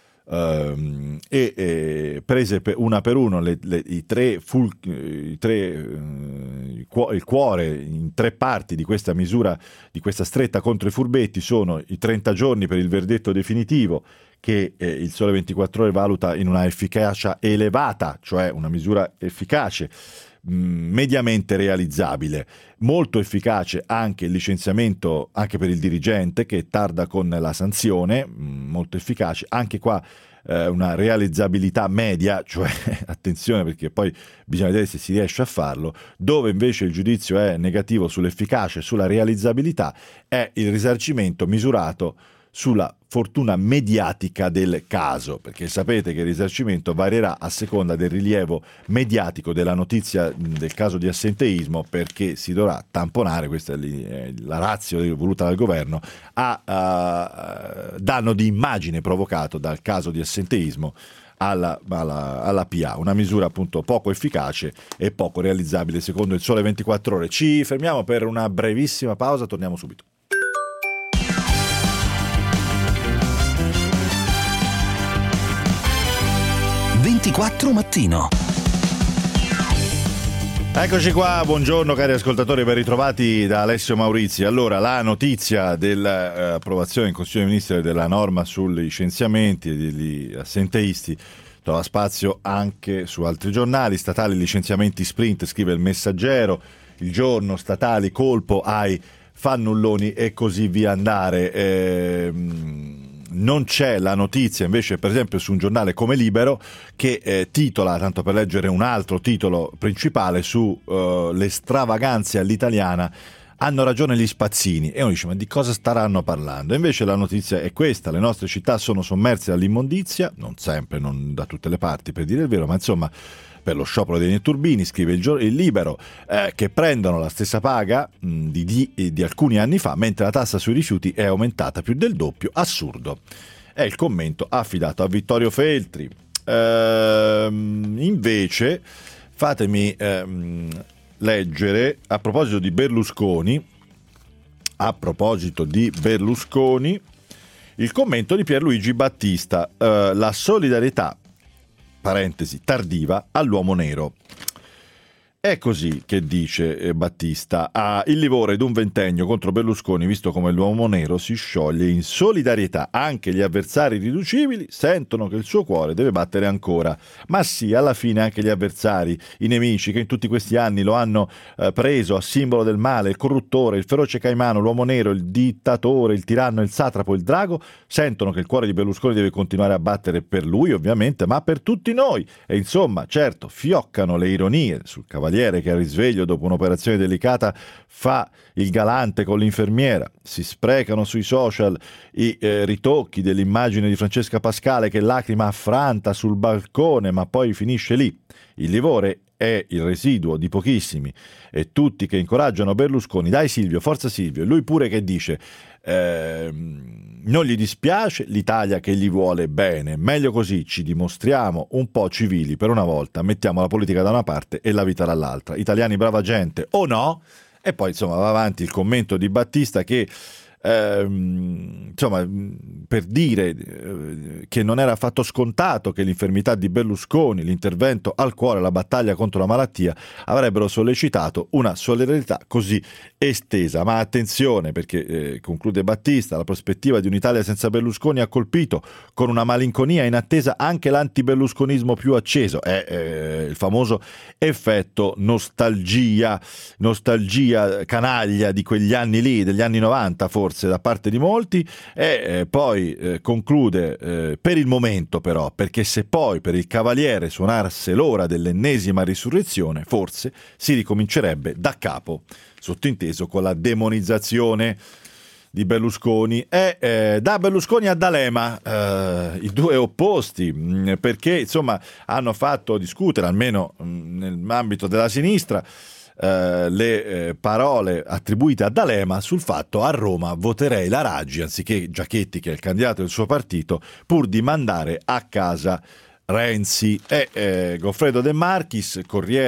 Speaker 6: e prese una per uno il cuore in tre parti di questa misura, di questa stretta contro i furbetti, sono i 30 giorni per il verdetto definitivo che il Sole 24 Ore valuta in una efficacia elevata, cioè una misura efficace, mediamente realizzabile. Molto efficace anche il licenziamento anche per il dirigente che tarda con la sanzione, molto efficace anche qua, una realizzabilità media, cioè attenzione perché poi bisogna vedere se si riesce a farlo. Dove invece il giudizio è negativo sull'efficacia e sulla realizzabilità è il risarcimento misurato sulla fortuna mediatica del caso, perché sapete che il risarcimento varierà a seconda del rilievo mediatico della notizia del caso di assenteismo, perché si dovrà tamponare, questa è la ratio voluta dal governo, a danno di immagine provocato dal caso di assenteismo alla PA, una misura appunto poco efficace e poco realizzabile secondo il Sole 24 Ore. Ci fermiamo per una brevissima pausa, torniamo subito.
Speaker 13: Mattino.
Speaker 6: Eccoci qua, buongiorno cari ascoltatori, ben ritrovati da Alessio Maurizi. Allora, la notizia dell'approvazione in Consiglio dei Ministri della norma sui licenziamenti degli assenteisti trova spazio anche su altri giornali. Statali licenziamenti sprint, scrive Il Messaggero, Il Giorno, statali colpo ai fannulloni e così via andare. Non c'è la notizia invece per esempio su un giornale come Libero che titola, tanto per leggere un altro titolo principale, su le stravaganze all'italiana, hanno ragione gli spazzini, e uno dice ma di cosa staranno parlando? Invece la notizia è questa: le nostre città sono sommerse dall'immondizia, non sempre, non da tutte le parti per dire il vero, ma insomma per lo sciopero dei netturbini, scrive il Libero, che prendono la stessa paga di alcuni anni fa, mentre la tassa sui rifiuti è aumentata più del doppio. Assurdo. È il commento affidato a Vittorio Feltri. Invece, fatemi leggere, a proposito di Berlusconi, il commento di Pierluigi Battista, la solidarietà, parentesi, tardiva, all'uomo nero. È così che dice Battista: il livore d'un ventennio contro Berlusconi, visto come l'uomo nero, si scioglie in solidarietà. Anche gli avversari irriducibili sentono che il suo cuore deve battere ancora. Ma sì, alla fine anche gli avversari, i nemici che in tutti questi anni lo hanno preso a simbolo del male, il corruttore, il feroce caimano, l'uomo nero, il dittatore, il tiranno, il satrapo, il drago, sentono che il cuore di Berlusconi deve continuare a battere per lui, ovviamente, ma per tutti noi. E insomma, certo, fioccano le ironie sul cavaliere che al risveglio dopo un'operazione delicata fa il galante con l'infermiera, si sprecano sui social i ritocchi dell'immagine di Francesca Pascale che lacrima affranta sul balcone, ma poi finisce lì. Il livore è il residuo di pochissimi e tutti che incoraggiano Berlusconi. Dai Silvio, forza Silvio. E lui pure che dice non gli dispiace l'Italia che gli vuole bene, meglio così, ci dimostriamo un po' civili per una volta, mettiamo la politica da una parte e la vita dall'altra. Italiani brava gente o no? E poi insomma va avanti il commento di Battista che insomma, per dire che non era affatto scontato che l'infermità di Berlusconi, l'intervento al cuore, la battaglia contro la malattia avrebbero sollecitato una solidarietà così estesa. Ma attenzione, perché conclude Battista, la prospettiva di un'Italia senza Berlusconi ha colpito con una malinconia in attesa anche l'antiberlusconismo più acceso. È il famoso effetto nostalgia canaglia di quegli anni lì, degli anni 90 forse, forse da parte di molti, e poi conclude per il momento però, perché se poi per il Cavaliere suonasse l'ora dell'ennesima risurrezione, forse si ricomincerebbe da capo, sottinteso con la demonizzazione di Berlusconi e da Berlusconi a D'Alema, i due opposti, perché insomma hanno fatto discutere, almeno nell'ambito della sinistra, le parole attribuite a D'Alema sul fatto: a Roma voterei la Raggi anziché Giachetti, che è il candidato del suo partito, pur di mandare a casa Renzi. E Goffredo De Marchis,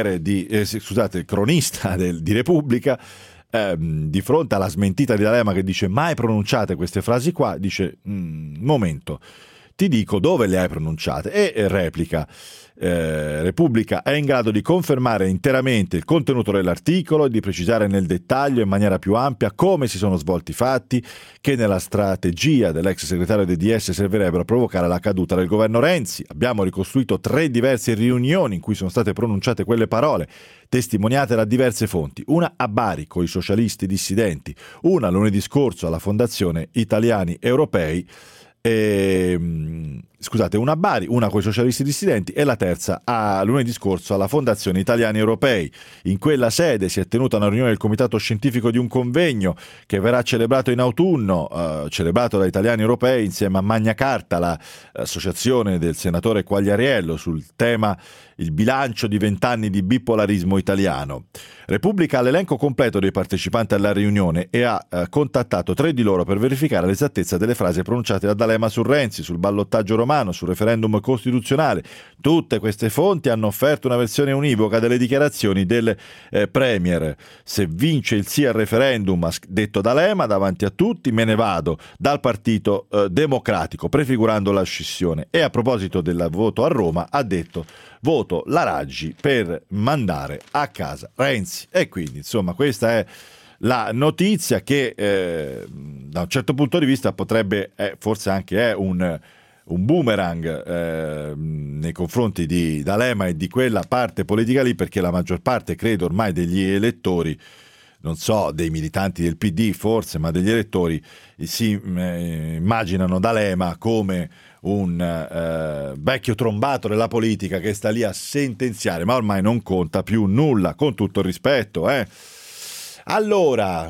Speaker 6: cronista di Repubblica, di fronte alla smentita di D'Alema che dice mai pronunciate queste frasi qua, dice momento, ti dico dove le hai pronunciate, e replica Repubblica è in grado di confermare interamente il contenuto dell'articolo e di precisare nel dettaglio in maniera più ampia come si sono svolti i fatti che nella strategia dell'ex segretario del DS servirebbero a provocare la caduta del governo Renzi. Abbiamo ricostruito 3 diverse riunioni in cui sono state pronunciate quelle parole, testimoniate da diverse fonti, una a Bari con i socialisti dissidenti, una lunedì scorso alla Fondazione Italiani Europei, una a Bari, una con i socialisti dissidenti e la terza lunedì scorso alla Fondazione Italiani Europei. In quella sede si è tenuta una riunione del comitato scientifico di un convegno che verrà celebrato in autunno, celebrato da Italiani Europei insieme a Magna Carta, l'associazione del senatore Quagliariello, sul tema il bilancio di 20 anni di bipolarismo italiano. Repubblica ha l'elenco completo dei partecipanti alla riunione e ha contattato 3 di loro per verificare l'esattezza delle frasi pronunciate da D'Alema su Renzi, sul ballottaggio romano, sul referendum costituzionale. Tutte queste fonti hanno offerto una versione univoca delle dichiarazioni del Premier. Se vince il sì al referendum, ha detto D'Alema davanti a tutti, me ne vado dal Partito Democratico, prefigurando la scissione. E a proposito del voto a Roma ha detto: voto la Raggi per mandare a casa Renzi. E quindi insomma questa è la notizia che da un certo punto di vista potrebbe forse anche un boomerang nei confronti di D'Alema e di quella parte politica lì, perché la maggior parte, credo ormai, degli elettori, non so, dei militanti del PD forse, ma degli elettori si immaginano D'Alema come un vecchio trombato della politica che sta lì a sentenziare, ma ormai non conta più nulla, con tutto il rispetto. Allora,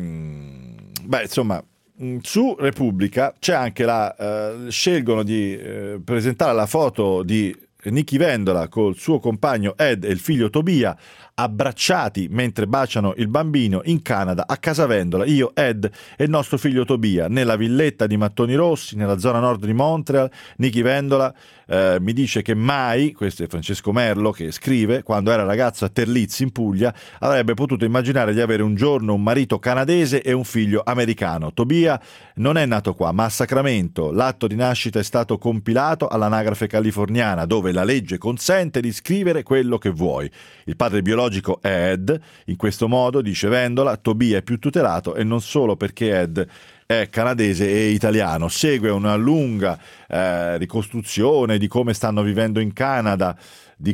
Speaker 6: insomma, su Repubblica c'è anche scelgono di presentare la foto di Nichi Vendola col suo compagno Ed e il figlio Tobia abbracciati mentre baciano il bambino in Canada a casa Vendola, io, Ed e il nostro figlio Tobia, nella villetta di Mattoni Rossi, nella zona nord di Montreal. Nichi Vendola mi dice che mai, questo è Francesco Merlo che scrive, quando era ragazzo a Terlizzi in Puglia, avrebbe potuto immaginare di avere un giorno un marito canadese e un figlio americano. Tobia non è nato qua, ma a Sacramento. L'atto di nascita è stato compilato all'anagrafe californiana, dove la legge consente di scrivere quello che vuoi. Il padre biologico è Ed. In questo modo, dice Vendola, Tobia è più tutelato, e non solo perché Ed è canadese e italiano. Segue una lunga ricostruzione di come stanno vivendo in Canada, di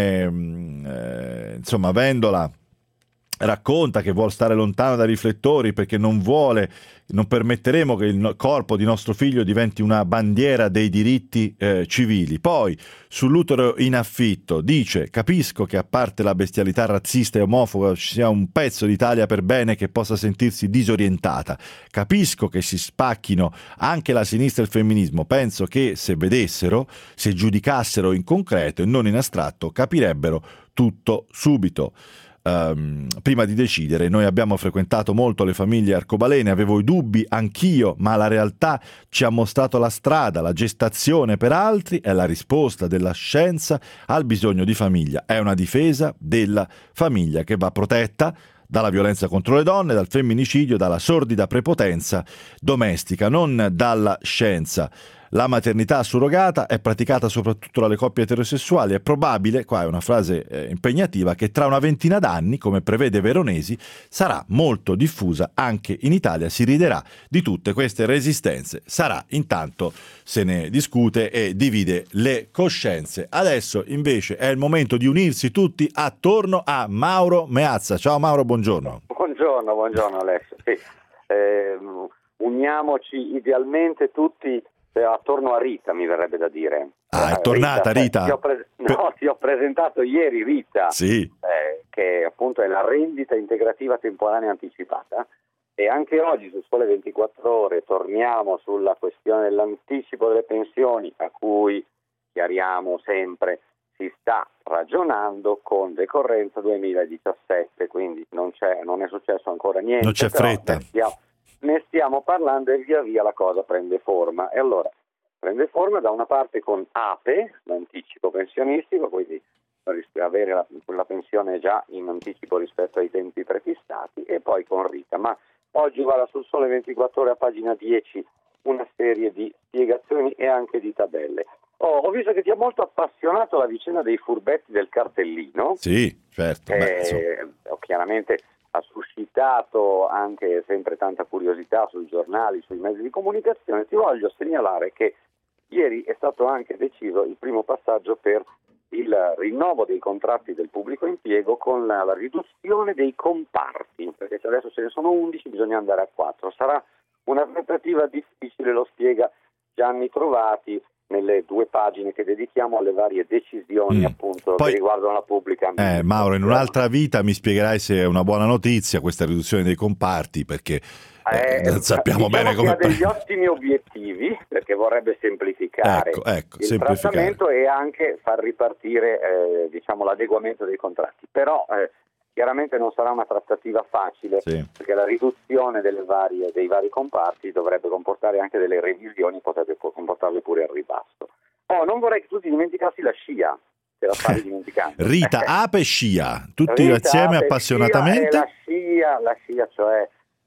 Speaker 6: come insomma Vendola racconta che vuole stare lontano dai riflettori perché non permetteremo che il corpo di nostro figlio diventi una bandiera dei diritti civili. Poi sull'utero in affitto dice: capisco che a parte la bestialità razzista e omofoba ci sia un pezzo d'Italia per bene che possa sentirsi disorientata, capisco che si spacchino anche la sinistra e il femminismo, penso che se vedessero, se giudicassero in concreto e non in astratto, capirebbero tutto subito. Prima di decidere, noi abbiamo frequentato molto le famiglie arcobalene, avevo i dubbi anch'io, ma la realtà ci ha mostrato la strada. La gestazione per altri è la risposta della scienza al bisogno di famiglia, è una difesa della famiglia che va protetta dalla violenza contro le donne, dal femminicidio, dalla sordida prepotenza domestica, non dalla scienza. La maternità surrogata è praticata soprattutto dalle coppie eterosessuali. È probabile, qua è una frase impegnativa, che tra una ventina d'anni, come prevede Veronesi, sarà molto diffusa anche in Italia. Si riderà di tutte queste resistenze. Sarà, intanto se ne discute e divide le coscienze. Adesso invece è il momento di unirsi tutti attorno a Mauro Meazza. Ciao Mauro, buongiorno.
Speaker 17: Buongiorno Alessio. Sì. uniamoci idealmente tutti attorno a Rita, mi verrebbe da dire.
Speaker 6: È tornata Rita?
Speaker 17: Ti ho presentato ieri Rita,
Speaker 6: sì.
Speaker 17: Che appunto è la rendita integrativa temporanea anticipata, e anche oggi su Sole 24 Ore torniamo sulla questione dell'anticipo delle pensioni, a cui chiariamo sempre si sta ragionando con decorrenza 2017, quindi non è successo ancora niente.
Speaker 6: Non c'è fretta.
Speaker 17: Ne stiamo parlando e via via la cosa prende forma. E allora prende forma da una parte con APE, l'anticipo pensionistico, quindi avere la pensione già in anticipo rispetto ai tempi prefissati, e poi con Rita. Ma oggi guarda sul Sole 24 Ore a pagina 10 una serie di spiegazioni e anche di tabelle. Ho visto che ti ha molto appassionato la vicenda dei furbetti del cartellino.
Speaker 6: Sì, certo.
Speaker 17: Chiaramente ha suscitato anche sempre tanta curiosità sui giornali, sui mezzi di comunicazione. Ti voglio segnalare che ieri è stato anche deciso il primo passaggio per il rinnovo dei contratti del pubblico impiego con la riduzione dei comparti, perché se adesso ce ne sono 11 bisogna andare a 4. Sarà una trattativa difficile, lo spiega Gianni Trovati nelle 2 pagine che dedichiamo alle varie decisioni appunto che riguardano la pubblica amministrazione.
Speaker 6: Mauro, in un'altra vita mi spiegherai se è una buona notizia questa riduzione dei comparti, perché sappiamo bene come...
Speaker 17: ha degli ottimi obiettivi, perché vorrebbe semplificare il trattamento e anche far ripartire l'adeguamento dei contratti, però chiaramente non sarà una trattativa facile, perché la riduzione dei vari comparti dovrebbe comportare anche delle revisioni, potrebbe comportarle pure al ribasso. Non vorrei che tu ti dimenticassi la SCIA, te la stavi dimenticando.
Speaker 6: Rita, APE, SCIA, tutti insieme appassionatamente.
Speaker 17: La SCIA, cioè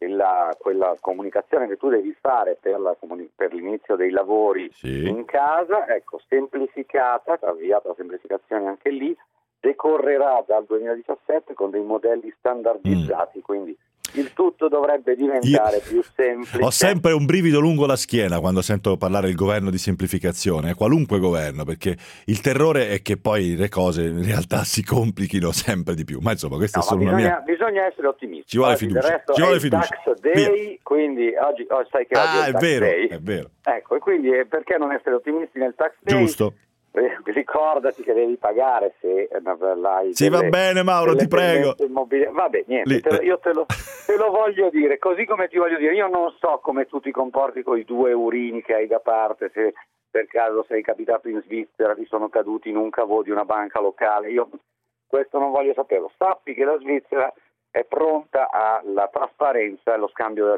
Speaker 17: quella comunicazione che tu devi fare per l'inizio dei lavori in casa, semplificata, avviata la semplificazione anche lì, decorrerà dal 2017 con dei modelli standardizzati, quindi il tutto dovrebbe diventare più semplice.
Speaker 6: Ho sempre un brivido lungo la schiena quando sento parlare del governo di semplificazione, qualunque governo, perché il terrore è che poi le cose in realtà si complichino sempre di più. Ma insomma, questa è solo
Speaker 17: bisogna essere ottimisti.
Speaker 6: Ci vuole fiducia. Ci vuole fiducia.
Speaker 17: Tax Day, quindi oggi sai che oggi è il Tax Day.
Speaker 6: È vero.
Speaker 17: Ecco, e quindi perché non essere ottimisti nel Tax Day?
Speaker 6: Giusto.
Speaker 17: Ricordati che devi pagare se avrai
Speaker 6: va bene Mauro, ti prego.
Speaker 17: Vabbè, niente, io te lo voglio dire, così come ti voglio dire, io non so come tu ti comporti con i 2 eurini che hai da parte, se per caso sei capitato in Svizzera, ti sono caduti in un cavo di una banca locale, io questo non voglio saperlo. Sappi che la Svizzera è pronta alla trasparenza e allo scambio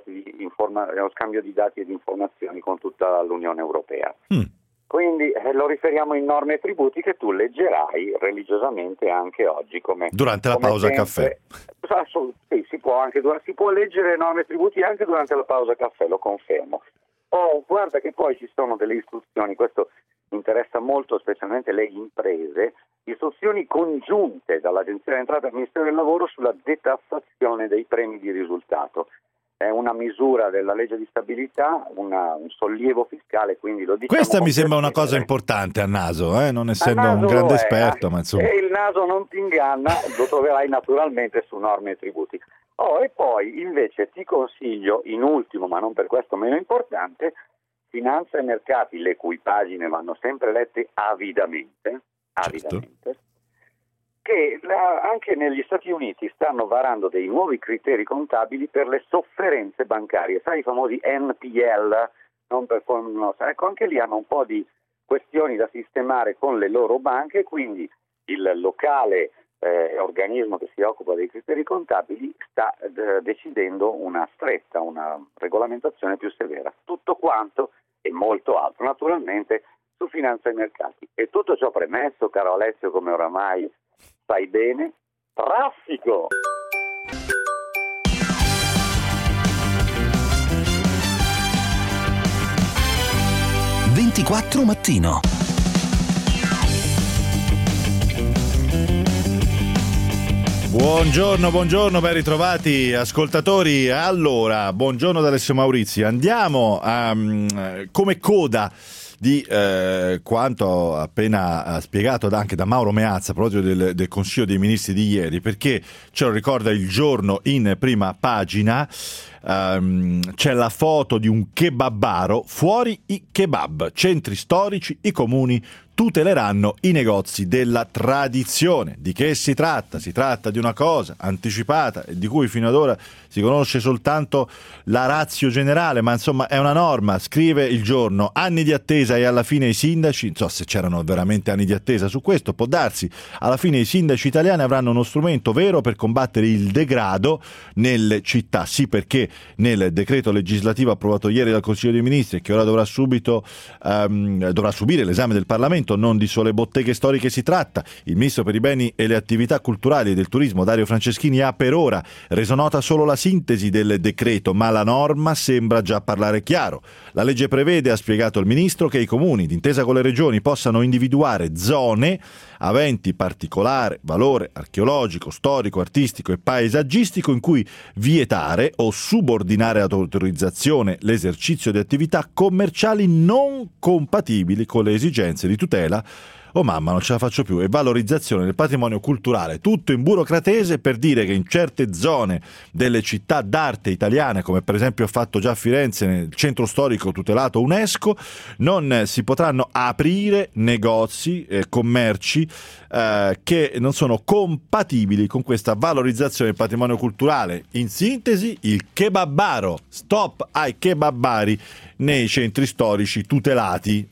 Speaker 17: di dati e di informazioni con tutta l'Unione Europea. Quindi lo riferiamo in norme e tributi che tu leggerai religiosamente anche oggi.
Speaker 6: Durante la pausa caffè.
Speaker 17: Sì, si può leggere norme e tributi anche durante la pausa caffè, lo confermo. Guarda che poi ci sono delle istruzioni, questo interessa molto specialmente le imprese, istruzioni congiunte dall'Agenzia delle Entrate al Ministero del Lavoro sulla detassazione dei premi di risultato. È una misura della legge di stabilità, un sollievo fiscale, quindi lo diciamo.
Speaker 6: Questa mi sembra una cosa importante a naso, non essendo un grande esperto, ma insomma.
Speaker 17: E il naso non ti inganna, lo troverai naturalmente su norme e tributi. E poi invece ti consiglio, in ultimo, ma non per questo meno importante, Finanza e Mercati, le cui pagine vanno sempre lette avidamente, che anche negli Stati Uniti stanno varando dei nuovi criteri contabili per le sofferenze bancarie, sai, i famosi NPL, anche lì hanno un po' di questioni da sistemare con le loro banche, quindi il locale organismo che si occupa dei criteri contabili sta decidendo una regolamentazione più severa. Tutto quanto e molto altro naturalmente su Finanza e Mercati. E tutto ciò premesso, caro Alessio, come oramai sai bene, traffico!
Speaker 13: ...24 mattino.
Speaker 6: Buongiorno, ben ritrovati ascoltatori. Allora, buongiorno da Alessio Maurizi. Andiamo come coda di quanto appena spiegato anche da Mauro Meazza proprio del Consiglio dei Ministri di ieri, perché ce lo ricorda Il Giorno in prima pagina. c'è la foto di un kebabaro, fuori i kebab, centri storici, i comuni tuteleranno i negozi della tradizione. Di che si tratta? Si tratta di una cosa anticipata e di cui fino ad ora si conosce soltanto la ratio generale, ma insomma è una norma. Scrive Il Giorno: anni di attesa e alla fine i sindaci, non so se c'erano veramente anni di attesa su questo, può darsi, alla fine i sindaci italiani avranno uno strumento vero per combattere il degrado nelle città. Sì, perché nel decreto legislativo approvato ieri dal Consiglio dei Ministri, che ora dovrà subire l'esame del Parlamento, non di sole botteghe storiche si tratta. Il ministro per i beni e le attività culturali e del turismo Dario Franceschini ha per ora reso nota solo la sintesi del decreto, ma la norma sembra già parlare chiaro. La legge prevede, ha spiegato il ministro, che i comuni, d'intesa con le regioni, possano individuare zone aventi particolare valore archeologico, storico, artistico e paesaggistico in cui vietare o subordinare ad autorizzazione l'esercizio di attività commerciali non compatibili con le esigenze di tutela, oh mamma non ce la faccio più, e valorizzazione del patrimonio culturale, tutto in burocratese per dire che in certe zone delle città d'arte italiane, come per esempio ha fatto già Firenze nel centro storico tutelato UNESCO, non si potranno aprire negozi, commerci che non sono compatibili con questa valorizzazione del patrimonio culturale. In sintesi, il kebabaro, stop ai kebabari nei centri storici tutelati,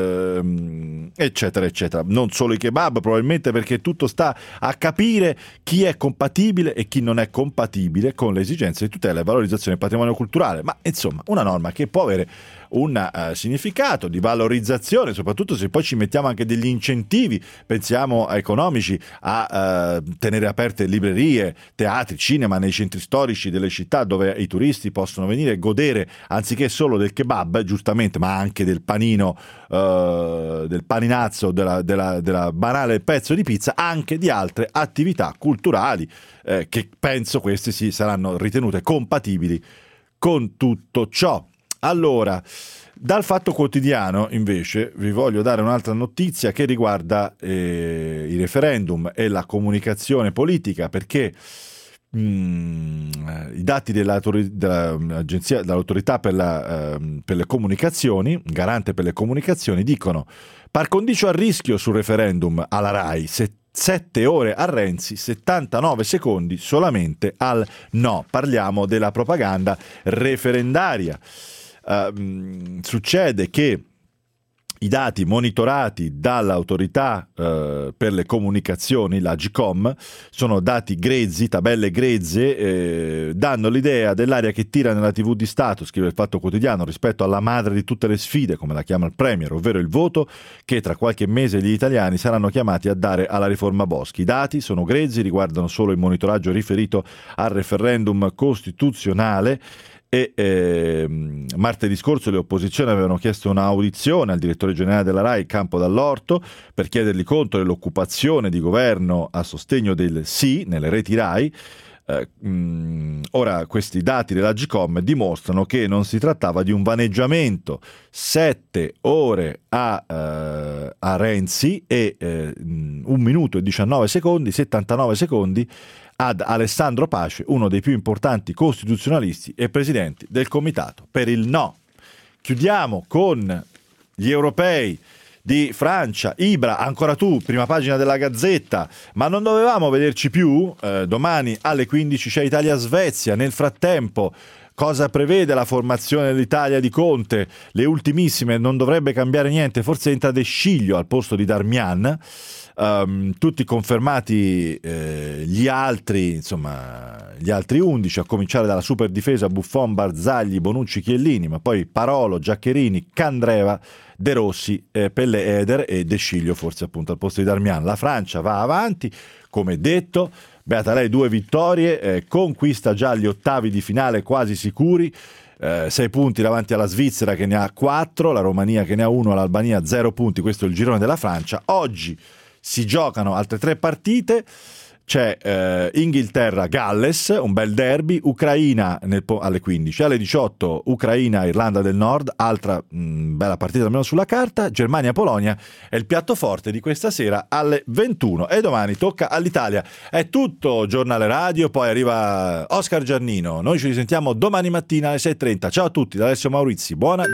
Speaker 6: eccetera eccetera. Non solo i kebab, probabilmente, perché tutto sta a capire chi è compatibile e chi non è compatibile con le esigenze di tutela e valorizzazione del patrimonio culturale. Ma insomma, una norma che può avere un significato di valorizzazione, soprattutto se poi ci mettiamo anche degli incentivi, pensiamo economici, a tenere aperte librerie, teatri, cinema nei centri storici delle città, dove i turisti possono venire e godere, anziché solo del kebab, giustamente, ma anche del panino, del paninazzo, della banale pezzo di pizza, anche di altre attività culturali che penso queste sì saranno ritenute compatibili con tutto ciò. Allora, dal Fatto Quotidiano invece vi voglio dare un'altra notizia che riguarda i referendum e la comunicazione politica, perché i dati dall'autorità per le comunicazioni, garante per le comunicazioni, dicono: par condicio a rischio sul referendum alla RAI, 7 ore a Renzi, 79 secondi solamente al no. Parliamo della propaganda referendaria. Succede che i dati monitorati dall'autorità per le comunicazioni, l'Agcom, sono dati grezzi, tabelle grezze, danno l'idea dell'aria che tira nella TV di Stato, scrive il Fatto Quotidiano, rispetto alla madre di tutte le sfide, come la chiama il Premier, ovvero il voto che tra qualche mese gli italiani saranno chiamati a dare alla riforma Boschi. I dati sono grezzi, riguardano solo il monitoraggio riferito al referendum costituzionale. E martedì scorso le opposizioni avevano chiesto un'audizione al direttore generale della RAI, Campo Dall'Orto, per chiedergli conto dell'occupazione di governo a sostegno del sì nelle reti RAI. Ora questi dati dell'Agcom dimostrano che non si trattava di un vaneggiamento. 7 ore a Renzi e 1 minuto e 19 secondi, 79 secondi ad Alessandro Pace, uno dei più importanti costituzionalisti e presidenti del Comitato per il No. Chiudiamo con gli europei di Francia. Ibra, ancora tu, prima pagina della Gazzetta, ma non dovevamo vederci più? Domani alle 15 c'è Italia-Svezia. Nel frattempo, cosa prevede la formazione dell'Italia di Conte? Le ultimissime, non dovrebbe cambiare niente, forse entra De Sciglio al posto di Darmian. Tutti confermati gli altri 11, a cominciare dalla super difesa Buffon, Barzagli, Bonucci, Chiellini, ma poi Parolo, Giaccherini, Candreva, De Rossi, Pelle Eder e De Sciglio forse appunto al posto di Darmian. La Francia va avanti, come detto, beata lei, 2 vittorie, conquista già gli ottavi di finale quasi sicuri. 6 punti davanti alla Svizzera che ne ha 4, la Romania che ne ha 1, l'Albania 0 punti, questo è il girone della Francia. Oggi si giocano altre 3 partite, c'è Inghilterra-Galles, un bel derby, Ucraina alle 15, alle 18 Ucraina-Irlanda del Nord, altra bella partita almeno sulla carta, Germania-Polonia è il piatto forte di questa sera alle 21 e domani tocca all'Italia. È tutto, giornale radio, poi arriva Oscar Giannino, noi ci risentiamo domani mattina alle 6:30. Ciao a tutti da Alessio Maurizi, buona